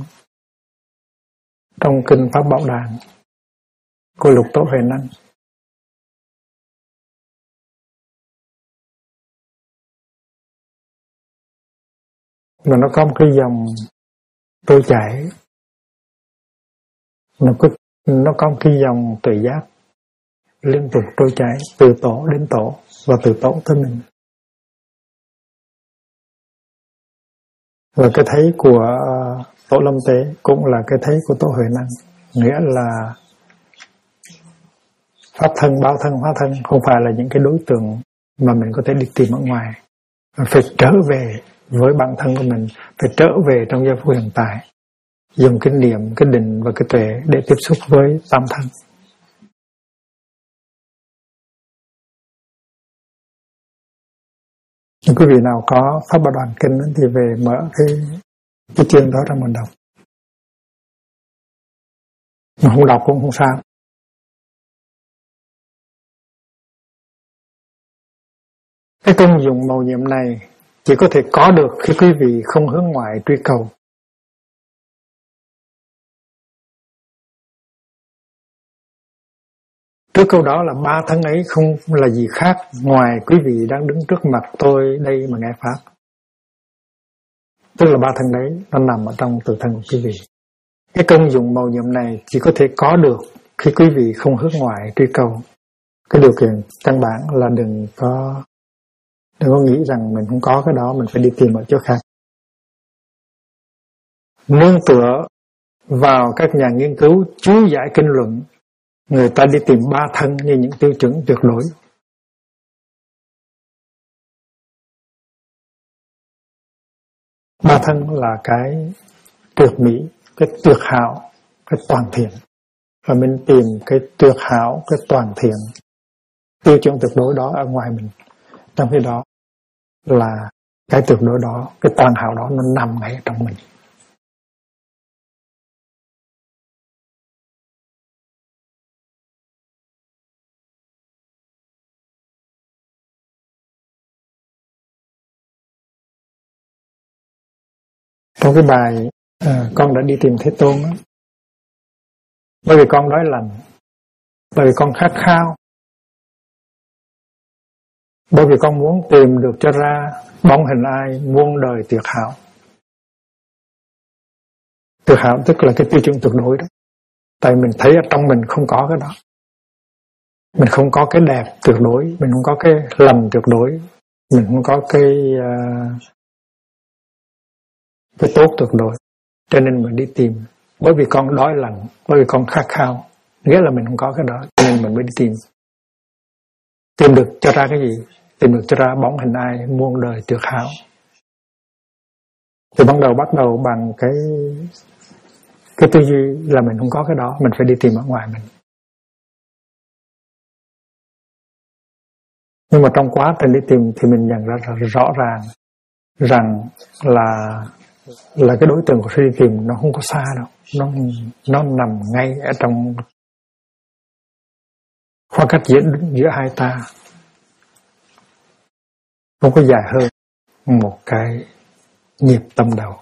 trong kinh Pháp Bảo Đàn của Lục Tổ Huệ Năng. Và nó có một cái dòng trôi chảy, nó có một cái dòng tuệ giác liên tục trôi chảy từ tổ đến tổ và từ tổ tới mình. Và cái thấy của Tổ Lâm Tế cũng là cái thấy của Tổ Huệ Năng, nghĩa là pháp thân, báo thân, hóa thân không phải là những cái đối tượng mà mình có thể đi tìm ở ngoài, mà phải trở về với bản thân của mình, phải trở về trong giây phút hiện tại, dùng cái niệm, cái định và cái tuệ để tiếp xúc với tam thân. Nếu quý vị nào có Pháp Bảo Đàn Kinh thì về mở cái chương đó ra mình đọc. Mà không đọc cũng không sao. Cái công dụng mầu nhiệm này chỉ có thể có được khi quý vị không hướng ngoại truy cầu. Trước câu đó là ba thân ấy không là gì khác ngoài quý vị đang đứng trước mặt tôi đây mà nghe Pháp. Tức là ba thân đấy nó nằm ở trong tự thân của quý vị. Cái công dụng mầu nhiệm này chỉ có thể có được khi quý vị không hướng ngoại truy cầu. Cái điều kiện căn bản là đừng có nghĩ rằng mình không có cái đó, mình phải đi tìm ở chỗ khác. Nương tựa vào các nhà nghiên cứu chú giải kinh luận, người ta đi tìm ba thân như những tiêu chuẩn tuyệt đối. Ba thân là cái tuyệt mỹ, cái tuyệt hảo, cái toàn thiện. Và mình tìm cái tuyệt hảo, cái toàn thiện, tiêu chuẩn tuyệt đối đó ở ngoài mình. Trong khi đó là cái tuyệt đối đó, cái toàn hảo đó nó nằm ngay trong mình. Trong cái bài con đã đi tìm Thế Tôn đó, bởi vì con đói lành, bởi vì con khát khao, bởi vì con muốn tìm được cho ra bóng hình ai muôn đời tuyệt hảo. Tuyệt hảo tức là cái tiêu chuẩn tuyệt đối đó. Tại mình thấy ở trong mình không có cái đó. Mình không có cái đẹp tuyệt đối, mình không có cái lành tuyệt đối, mình không có cái tốt tuyệt đối. Cho nên mình đi tìm. Bởi vì con đói lành, bởi vì con khát khao, nghĩa là mình không có cái đó, cho nên mình mới đi tìm. Tìm được cho ra cái gì? Tìm được cho ra bóng hình ai muôn đời tuyệt hảo. Thì bắt đầu bằng cái tư duy là mình không có cái đó, mình phải đi tìm ở ngoài mình. Nhưng mà trong quá trình đi tìm thì mình nhận ra rõ ràng rằng là cái đối tượng của sự đi tìm nó không có xa đâu, nó nằm ngay ở trong khoảng cách giữa hai ta, không có dài hơn một cái nhịp tâm đầu.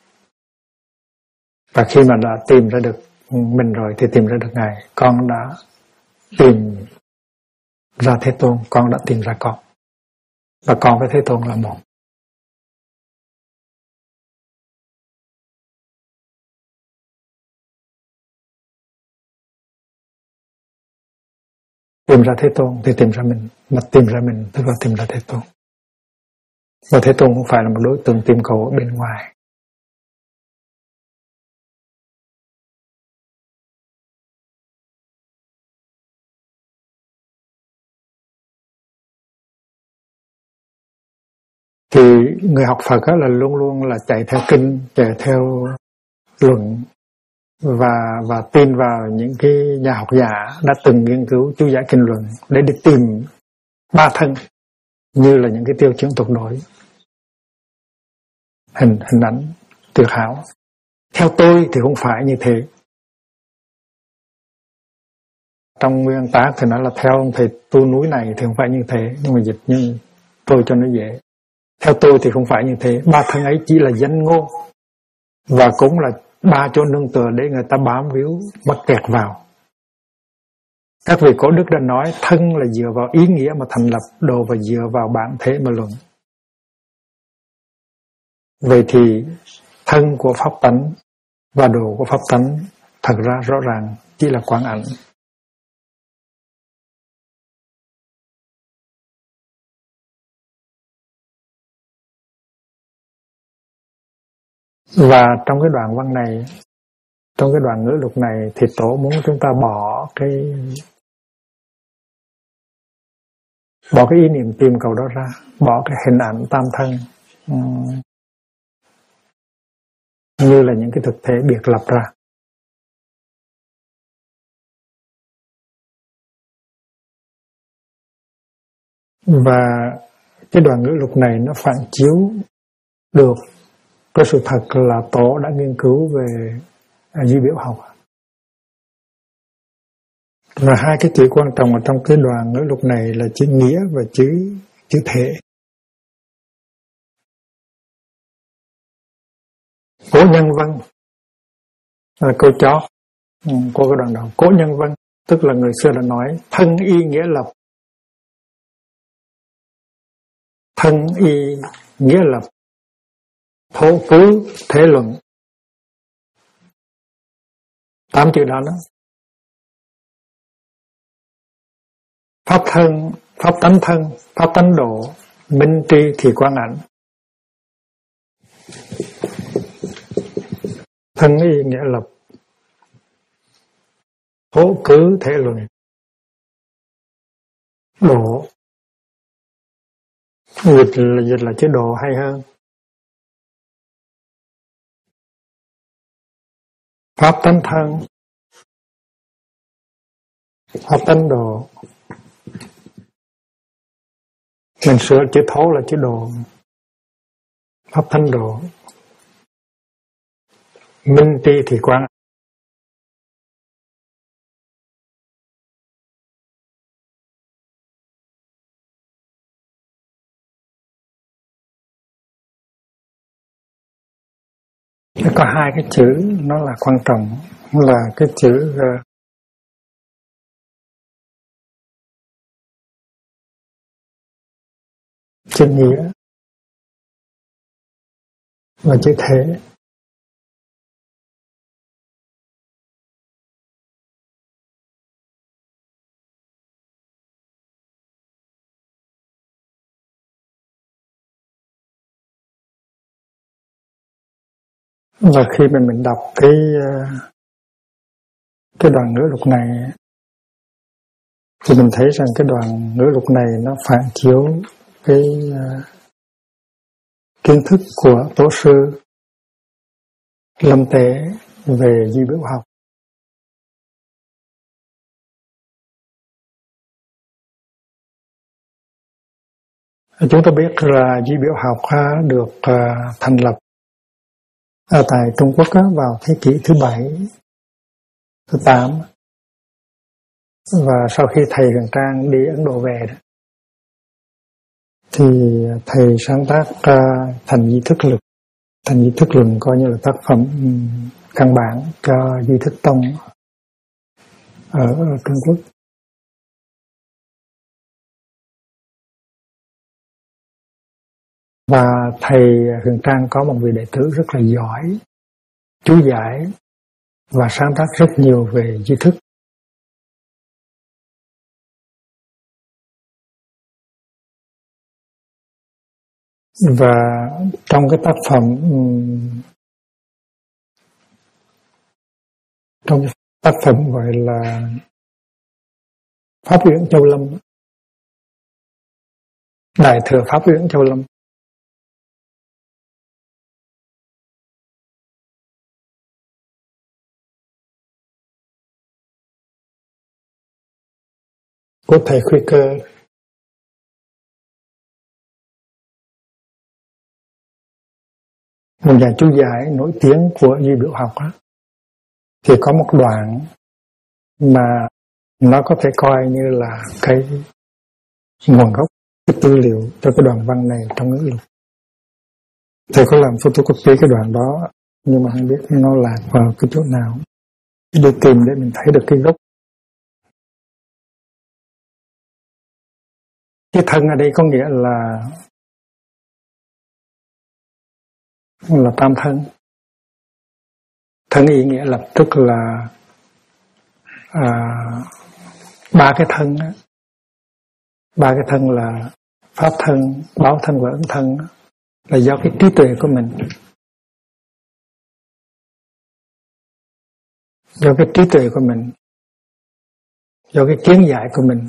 Và khi mà đã tìm ra được mình rồi thì tìm ra được Ngài. Con đã tìm ra Thế Tôn, con đã tìm ra con. Và con với Thế Tôn là một. Tìm ra Thế Tôn thì tìm ra mình, mà tìm ra mình tức là tìm ra Thế Tôn. Và Thế Tôn không phải là một đối tượng tìm cầu ở bên ngoài. Thì người học Phật là luôn luôn là chạy theo kinh, chạy theo luận và tin vào những cái nhà học giả đã từng nghiên cứu chú giải kinh luận để đi tìm ba thân như là những cái tiêu chuẩn tuyệt đối, hình ảnh tuyệt hảo. Theo tôi thì không phải như thế. Trong nguyên tác thì nói là theo ông thầy tu núi này thì không phải như thế, nhưng mà dịch như tôi cho nó dễ. Theo tôi thì không phải như thế, ba thân ấy chỉ là danh ngôn và cũng là ba chỗ nương tựa để người ta bám víu mắc kẹt vào. Các vị cổ đức đã nói thân là dựa vào ý nghĩa mà thành lập, đồ và dựa vào bản thể mà luận. Vậy thì thân của pháp tánh và đồ của pháp tánh thật ra rõ ràng chỉ là quang ảnh. Và trong cái đoạn văn này, trong cái đoạn ngữ lục này thì Tổ muốn chúng ta bỏ cái ý niệm tìm cầu đó ra, bỏ cái hình ảnh tam thân như là những cái thực thể biệt lập ra. Và cái đoạn ngữ lục này nó phản chiếu được cái sự thật là Tổ đã nghiên cứu về duy biểu học. Và hai cái chữ quan trọng ở trong cái đoạn ngữ lục này là chữ nghĩa và chữ thể. Cố nhân văn là câu chót của cái đoạn đầu. Cố nhân văn tức là người xưa đã nói thân y nghĩa lập. Thân y nghĩa lập, thổ cứ thể luận. 8 chữ đó đó. Pháp thân, pháp tánh thân, pháp tánh độ, minh tri thì quang ảnh. Thân y nghĩa lập, thổ cứ thể luận, độ. Dịch là chế độ hay hơn. Pháp tánh thân, pháp tánh độ. Mình sửa chữ thổ là chữ độ. Pháp tánh độ. Minh tri thì quang. Có hai cái chữ nó là quan trọng, là cái chữ chữ nghĩa và chữ thể. Và khi mình đọc cái đoạn ngữ lục này thì mình thấy rằng cái đoạn ngữ lục này nó phản chiếu cái kiến thức của tổ sư Lâm Tế về duy biểu học. Chúng ta biết là duy biểu học được thành lập ở tại Trung Quốc vào thế kỷ thứ 7, thứ 8. Và sau khi thầy Huyền Trang đi Ấn Độ về đó, thì thầy sáng tác thành Duy Thức Lực. Thành Duy Thức Lực coi như là tác phẩm căn bản cho Duy Thức Tông ở Trung Quốc. Và thầy Huyền Trang có một vị đệ tử rất là giỏi, chú giải và sáng tác rất nhiều về duy thức. Và trong cái tác phẩm gọi là Pháp Uyển Châu Lâm, Đại thừa Pháp Uyển Châu Lâm, của thầy Khuy Cơ. Một nhà chú giải nổi tiếng của duy biểu học đó, thì có một đoạn mà nó có thể coi như là cái nguồn gốc, cái tư liệu cho cái đoạn văn này trong ngữ lục. Thầy có làm photocopy cái đoạn đó, nhưng mà không biết nó lạc vào cái chỗ nào, đi tìm để mình thấy được cái gốc. Cái thân ở đây có nghĩa là tam thân. Thân ý nghĩa lập tức là ba cái thân đó. Ba cái thân là pháp thân, báo thân và ứng thân đó, là do cái trí tuệ của mình, do cái trí tuệ của mình, do cái kiến giải của mình,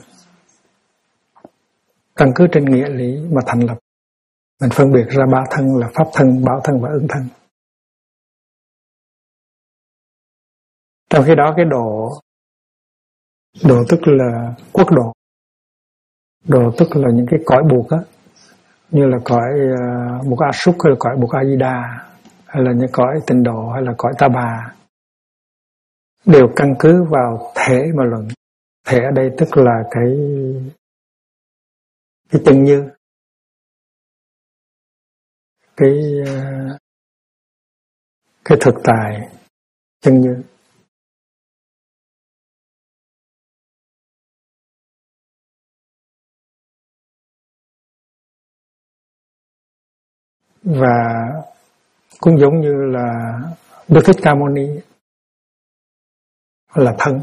căn cứ trên nghĩa lý mà thành lập. Mình phân biệt ra ba thân là pháp thân, báo thân và ứng thân. Trong khi đó cái độ tức là quốc độ. Độ tức là những cái cõi buộc á, như là cõi buộc A Súc hay là cõi buộc A Di Đà, hay là những cõi Tịnh Độ hay là cõi Ta Bà, đều căn cứ vào thể mà luận. Thể ở đây tức là cái chân như, cái thực tại chân như. Và cũng giống như là Đức Thích Ca Mâu Ni là thân,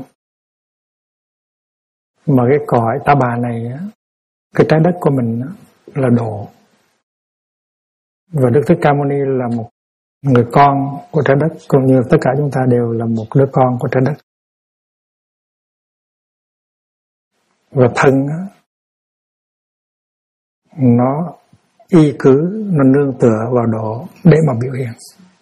mà cái cõi Ta Bà này, cái trái đất của mình là độ. Và Đức Thích Ca Mâu Ni là một người con của trái đất, cũng như tất cả chúng ta đều là một đứa con của trái đất. Và thân nó y cứ, nó nương tựa vào độ để mà biểu hiện.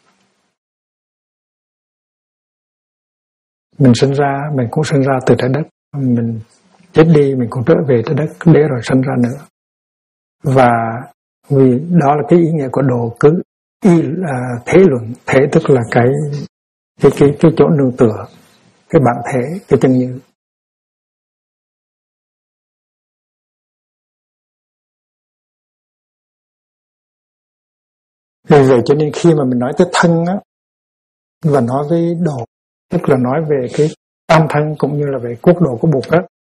Mình sinh ra, mình cũng sinh ra từ trái đất, mình chết đi mình cũng trở về trái đất để rồi sinh ra nữa. Và vì đó là cái ý nghĩa của độ cứ y là thế luận. Thế tức là cái chỗ nương tựa, cái bản thể, cái chân như. Vì vậy cho nên khi mà mình nói tới thân á, và nói với độ, tức là nói về cái tam thân cũng như là về quốc độ của Bụt á,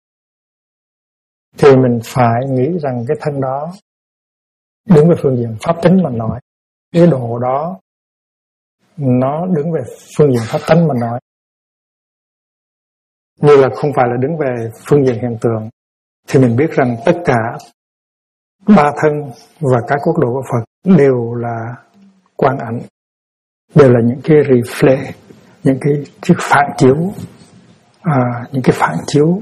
thì mình phải nghĩ rằng cái thân đó đứng về phương diện pháp tính mà nói, cái độ đó nó đứng về phương diện pháp tánh mà nói, như là không phải là đứng về phương diện hiện tượng. Thì mình biết rằng tất cả ba thân và các quốc độ của Phật đều là quang ảnh, đều là những cái reflect, những cái phản chiếu, những cái phản chiếu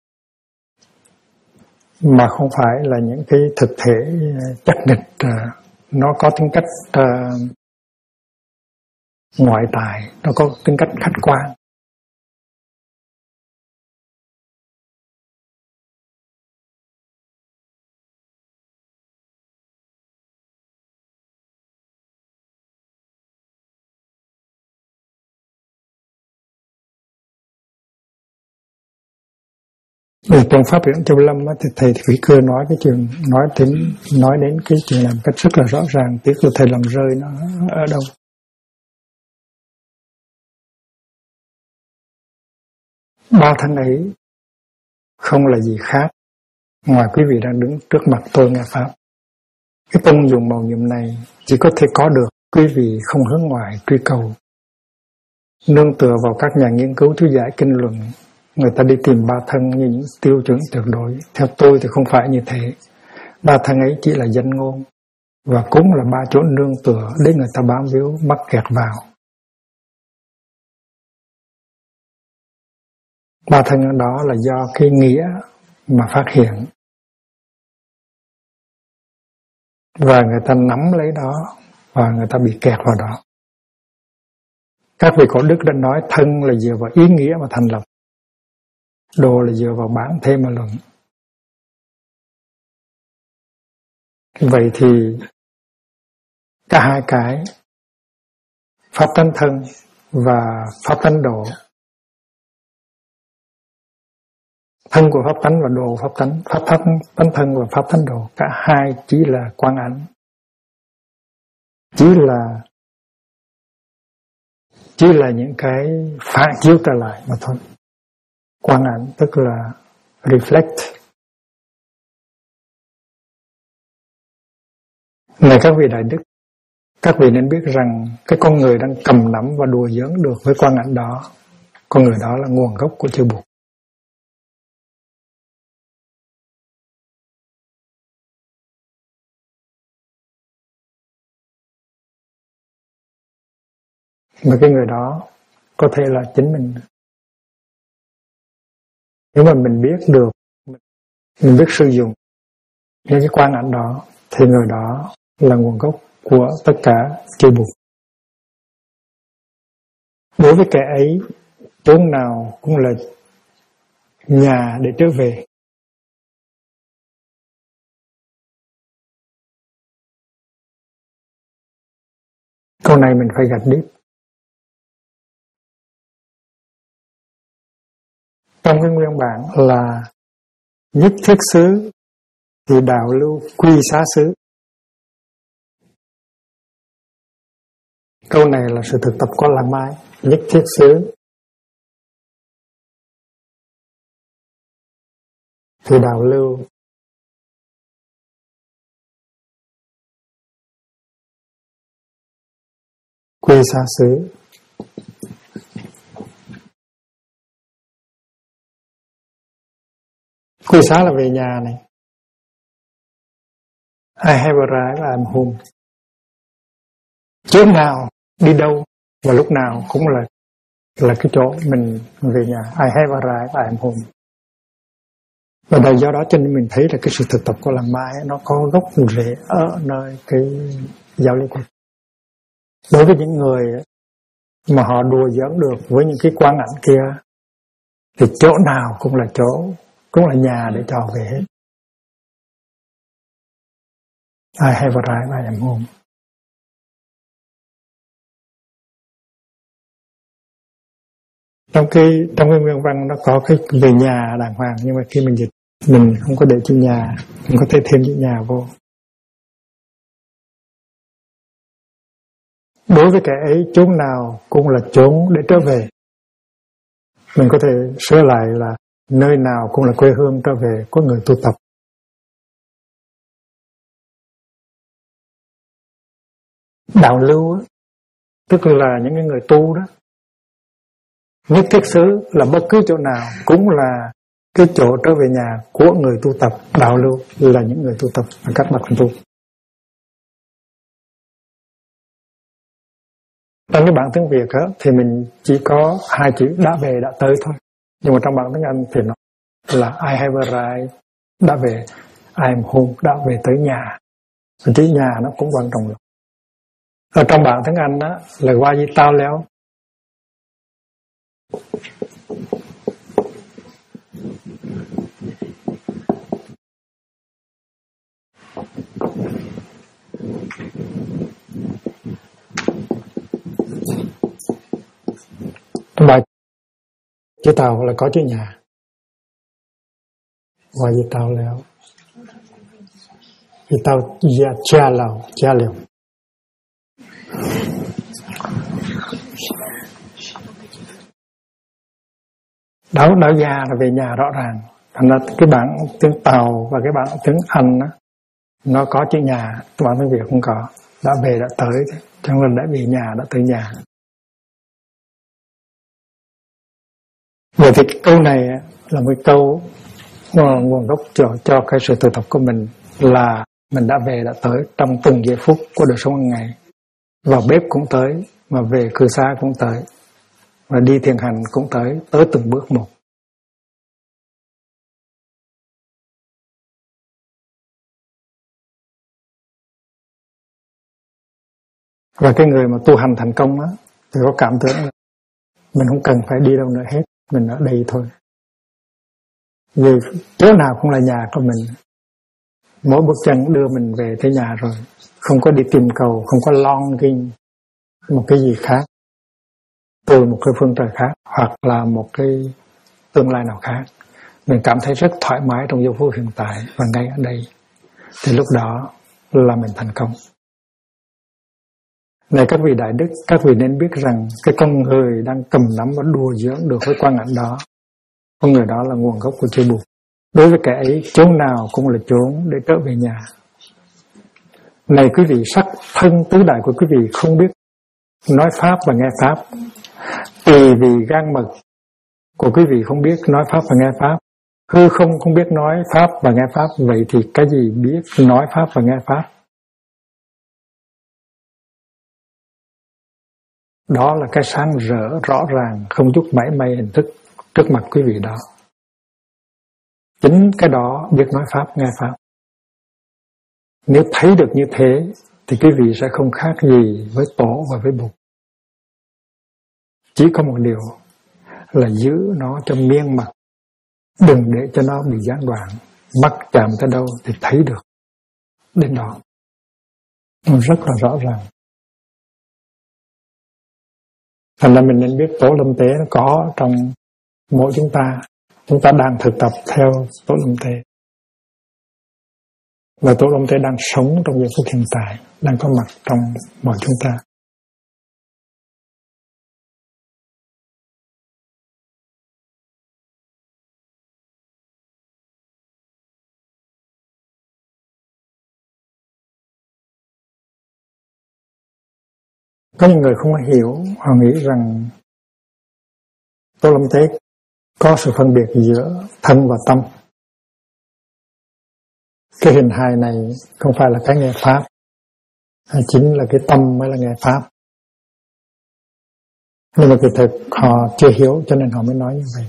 mà không phải là những cái thực thể chắc địch, nó có tính cách ngoại tại, nó có tính cách khách quan. Về trong Pháp Uyển Châu Lâm thì thầy Thủy Cơ nói cái chuyện, nói đến cái chuyện làm cách rất là rõ ràng, tiếc là thầy làm rơi nó ở đâu. Ba thân ấy không là gì khác ngoài quý vị đang đứng trước mặt tôi nghe Pháp. Cái công dụng màu nhiệm này chỉ có thể có được quý vị không hướng ngoại truy cầu, nương tựa vào các nhà nghiên cứu chú giải kinh luận. Người ta đi tìm ba thân như những tiêu chuẩn tuyệt đối. Theo tôi thì không phải như thế. Ba thân ấy chỉ là danh ngôn, và cúng là ba chỗ nương tựa để người ta bám víu mắc kẹt vào. Ba thân đó là do cái nghĩa mà phát hiện, và người ta nắm lấy đó và người ta bị kẹt vào đó. Các vị cổ đức đã nói thân là dựa vào ý nghĩa mà thành lập, đồ là dựa vào bản thể mà luận. Vậy thì cả hai cái pháp tánh thân và pháp tánh độ, thân của pháp tánh và đồ pháp tánh, pháp tánh thân và pháp tánh độ, cả hai chỉ là quang ảnh, chỉ là những cái phản chiếu trở lại mà thôi. Quang ảnh tức là reflect. Này các vị đại đức, các vị nên biết rằng cái con người đang cầm nắm và đùa giỡn được với quang ảnh đó, con người đó là nguồn gốc của chư Bụt. Mà cái người đó có thể là chính mình. Nếu mà mình biết được, mình biết sử dụng những cái quang ảnh đó, thì người đó là nguồn gốc của tất cả chư Bụt. Đối với kẻ ấy, chốn nào cũng là nhà để trở về. Câu này mình phải gạch đít. Trong cái nguyên bản là nhất thiết xứ thì đạo lưu quy xá xứ. Câu này là sự thực tập của Làng Mai. Nhất thiết xứ thì đạo lưu quy xá xứ. Quy xá là về nhà này. I have arrived, I'm home. Chỗ nào, đi đâu và lúc nào cũng là cái chỗ mình về nhà. I have arrived, I'm home. Và đây do đó cho nên mình thấy là cái sự thực tập của Làng Mai nó có gốc rễ ở nơi cái giáo lý của. Đối với những người mà họ đùa giỡn được với những cái quang ảnh kia, thì chỗ nào cũng là chỗ, cũng là nhà để cho về hết. I have arrived, I am home. Trong cái nguyên văn nó có cái về nhà đàng hoàng, nhưng mà khi mình dịch mình không có để chữ nhà, mình có thể thêm chữ nhà vô. Đối với kẻ ấy, chốn nào cũng là chốn để trở về. Mình có thể sửa lại là nơi nào cũng là quê hương trở về của người tu tập. Đạo lưu tức là những người tu đó. Nhất thiết xứ là bất cứ chỗ nào cũng là cái chỗ trở về nhà của người tu tập. Đạo lưu là những người tu tập và các bậc tu. Trong cái bản tiếng Việt á, thì mình chỉ có hai chữ đã về đã tới thôi. Nhưng mà trong bản tiếng Anh thì nó là I have arrived, đã về, I am home, đã về tới nhà. Và chữ nhà nó cũng quan trọng lắm. Ở trong bản tiếng Anh đó là qua với tao léo. Trong bài chữ tàu là có chữ nhà. Qua với tao léo. Thì tao cha lều. Đảo gia là về nhà rõ ràng. Thành ra cái bản tiếng Tàu và cái bản tiếng Anh đó, nó có chữ nhà, bản tiếng Việt không có. Đã về đã tới, chẳng là đã về nhà đã tới nhà. Vậy thì câu này là một câu nguồn gốc cho cái sự thực tập của mình là mình đã về đã tới trong từng giây phút của đời sống hàng ngày. Vào bếp cũng tới, mà về cư xá cũng tới, và đi thiền hành cũng tới từng bước một. Và cái người mà tu hành thành công á, thì có cảm tưởng là mình không cần phải đi đâu nữa hết, mình ở đây thôi. Vì chỗ nào cũng là nhà của mình. Mỗi bước chân đưa mình về tới nhà rồi, không có đi tìm cầu, không có longing một cái gì khác từ một cái phương trời khác hoặc là một cái tương lai nào khác. Mình cảm thấy rất thoải mái trong giây phút hiện tại và ngay ở đây, thì lúc đó là mình thành công. Này các vị đại đức, các vị nên biết rằng cái con người đang cầm nắm và đùa giỡn được với quang ảnh đó, con người đó là nguồn gốc của chia buộc. Đối với kẻ ấy, chốn nào cũng là chốn để trở về nhà. Này quý vị, sắc thân tứ đại của quý vị không biết nói pháp và nghe pháp. Tùy vì gan mật của quý vị không biết nói pháp và nghe pháp. Hư không biết nói pháp và nghe pháp. Vậy thì cái gì biết nói pháp và nghe pháp? Đó là cái sáng rỡ rõ ràng, không chút mảy may hình thức trước mặt quý vị đó. Chính cái đó biết nói pháp, nghe pháp. Nếu thấy được như thế thì quý vị sẽ không khác gì với Tổ và với Bụt. Chỉ có một điều là giữ nó cho miên mật, đừng để cho nó bị gián đoạn. Mắt chạm tới đâu thì thấy được đến đó. Nó rất là rõ ràng. Thành ra mình nên biết Tổ Lâm Tế nó có trong mỗi chúng ta. Chúng ta đang thực tập theo Tổ Lâm Tế. Và Tổ Lâm Tế đang sống trong giây phút hiện tại, đang có mặt trong mọi chúng ta. Có những người không hiểu, họ nghĩ rằng Tổ Lâm Tế có sự phân biệt giữa thân và tâm. Cái hình hài này không phải là cái nghe pháp, chính là cái tâm mới là nghe pháp. Nhưng mà kỳ thực họ chưa hiểu cho nên họ mới nói như vậy.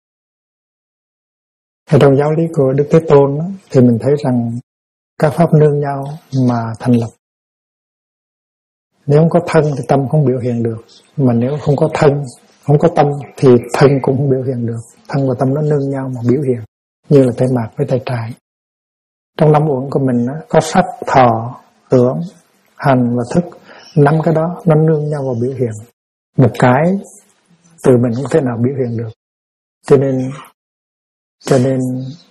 Ở trong giáo lý của Đức Thế Tôn thì mình thấy rằng các pháp nương nhau mà thành lập. Nếu không có thân thì tâm không biểu hiện được, mà nếu không có thân, không có tâm thì thân cũng không biểu hiện được. Thân và tâm nó nương nhau mà biểu hiện, như là tay mạc với tay trái. Trong năm uẩn của mình có sắc, thọ, tưởng, hành và thức. 5 cái đó nó nương nhau và biểu hiện. Một cái từ mình không thể nào biểu hiện được. Cho nên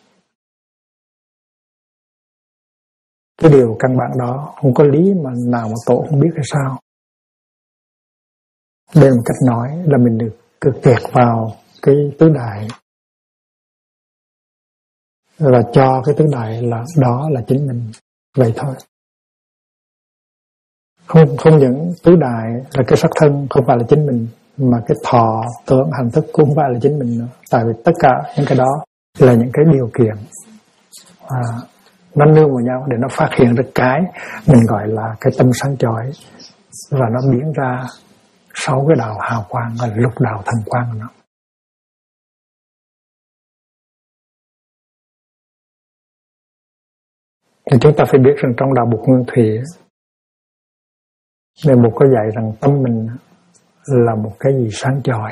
cái điều căn bản đó không có lý mà nào mà Tổ không biết là sao. Đây là một cách nói là mình được kẹt vào cái tứ đại và cho cái tứ đại là đó là chính mình, vậy thôi. Không những tứ đại là cái sắc thân không phải là chính mình, mà cái thọ, tưởng, hành thức cũng không phải là chính mình nữa. Tại vì tất cả những cái đó là những cái điều kiện nó nương vào nhau để nó phát hiện ra cái mình gọi là cái tâm sáng chói, và nó biến ra 6 cái đạo hào quang, là lục đạo thần quang của nó. Thì chúng ta phải biết rằng trong đạo Bụt Nguyên Thủy, Ngài Bụt có dạy rằng tâm mình là một cái gì sáng chói.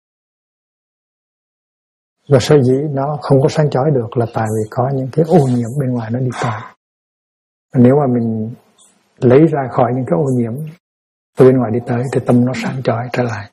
Và sở dĩ nó không có sáng chói được là tại vì có những cái ô nhiễm bên ngoài nó đi tới. Và nếu mà mình lấy ra khỏi những cái ô nhiễm từ bên ngoài đi tới thì tâm nó sáng chói trở lại.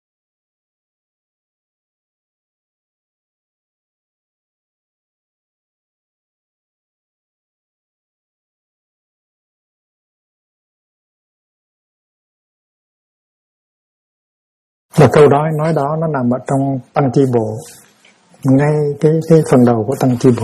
Và câu đó nói đó nó nằm ở trong Tăng Chi Bộ, ngay cái phần đầu của Tăng Chi Bộ.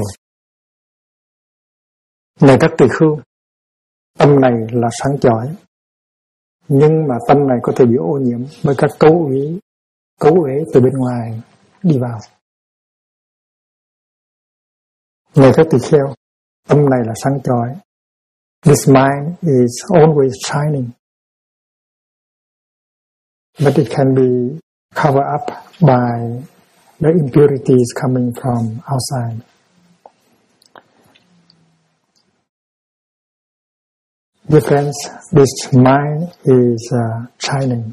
Này các tỳ khưu, tâm này là sáng chói, nhưng mà tâm này có thể bị ô nhiễm bởi các cấu uế từ bên ngoài đi vào. Này các tỳ kheo, tâm này là sáng chói, This mind is always shining, but it can be covered up by the impurities coming from outside. Dear friends, this mind is shining,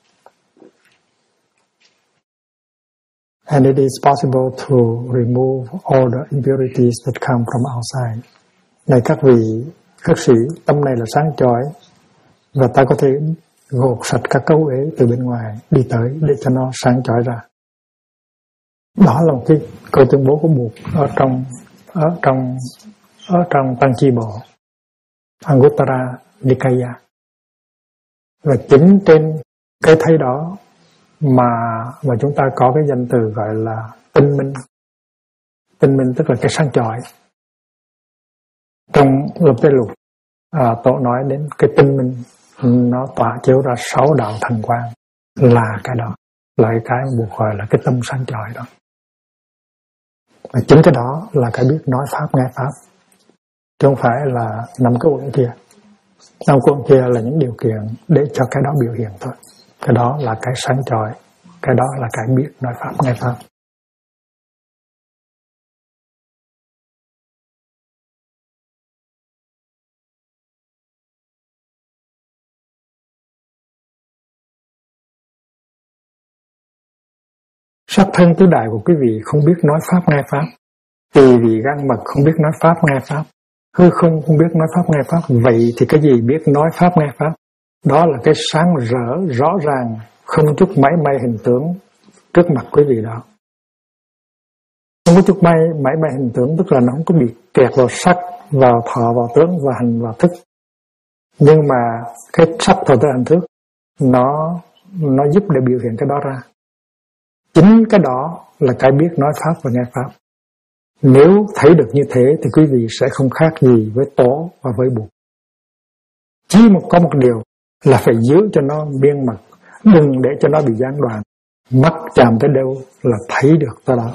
and it is possible to remove all the impurities that come from outside. Này các vị khất sĩ, tâm này là sáng chói, và ta có thể gột sạch các cấu uế từ bên ngoài đi tới để cho nó sáng chói ra. Đó là một cái câu tuyên bố của Bụt ở trong Tăng Chi Bộ Anguttara Nikaya. Và chính trên cái thấy đó mà chúng ta có cái danh từ gọi là tinh minh. Tinh minh tức là cái sáng chói. Trong Lập Tê Lục, Tổ nói đến cái tinh minh, nó tỏa chiếu ra 6 đạo thần quang, là cái đó, là cái Bụt gọi là cái tâm sáng chói đó. Và chính cái đó là cái biết nói pháp nghe pháp, chứ không phải là 5 cái uẩn kia. 5 cái uẩn kia là những điều kiện để cho cái đó biểu hiện thôi. Cái đó là cái sáng chói, cái đó là cái biết nói pháp nghe pháp. Sắc thân tứ đại của quý vị không biết nói pháp nghe pháp, tỳ vị gan mật không biết nói pháp nghe pháp, hư không biết nói pháp nghe pháp. Vậy thì cái gì biết nói pháp nghe pháp? Đó là cái sáng rỡ rõ ràng, không chút mảy may hình tướng trước mặt quý vị đó. Không có chút mảy may hình tướng, tức là nó không có bị kẹt vào sắc, vào thọ, vào tướng, vào hành, vào thức. Nhưng mà cái sắc, thọ, tướng, hành, thức nó giúp để biểu hiện cái đó ra. Chính cái đó là cái biết nói pháp và nghe pháp. Nếu thấy được như thế thì quý vị sẽ không khác gì với Tổ và với Bụt. Chỉ có một điều là phải giữ cho nó miên mật, đừng để cho nó bị gián đoạn. Mắt chạm tới đâu là thấy được tới đó.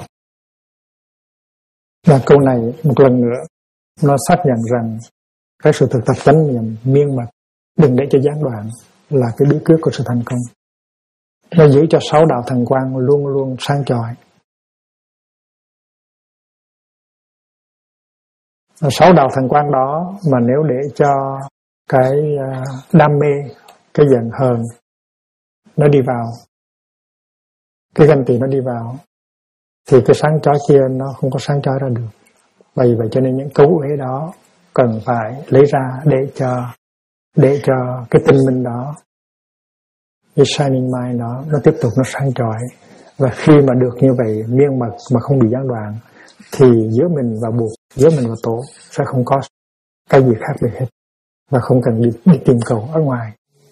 Và câu này một lần nữa nó xác nhận rằng cái sự thực tập chánh niệm miên mật, đừng để cho gián đoạn, là cái bí quyết của sự thành công. Nó giữ cho 6 đạo thần quang luôn luôn sáng chói. 6 đạo thần quang đó mà nếu để cho cái đam mê, cái giận hờn nó đi vào, cái ganh tị nó đi vào, thì cái sáng chói kia nó không có sáng chói ra được. Vậy cho nên những cấu uế đó cần phải lấy ra để cho cái tinh minh đó, cái shining mind đó, nó tiếp tục nó sáng chói. Và khi mà được như vậy miên mật mà không bị gián đoạn, thì giữa mình và Bụt, giữa mình và Tổ sẽ không có cái gì khác biệt hết, và không cần đi tìm cầu ở ngoài.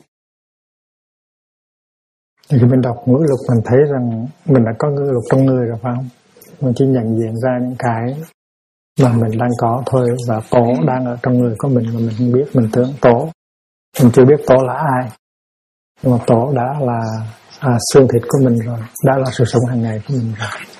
Thì khi mình đọc ngữ lục mình thấy rằng mình đã có ngữ lục trong người rồi phải không? Mình chỉ nhận diện ra những cái mà mình đang có thôi, và Tổ đang ở trong người của mình mà mình không biết. Mình tưởng Tổ, mình chưa biết Tổ là ai, nhưng mà Tổ đã là xương thịt của mình rồi, đã là sự sống hàng ngày của mình rồi.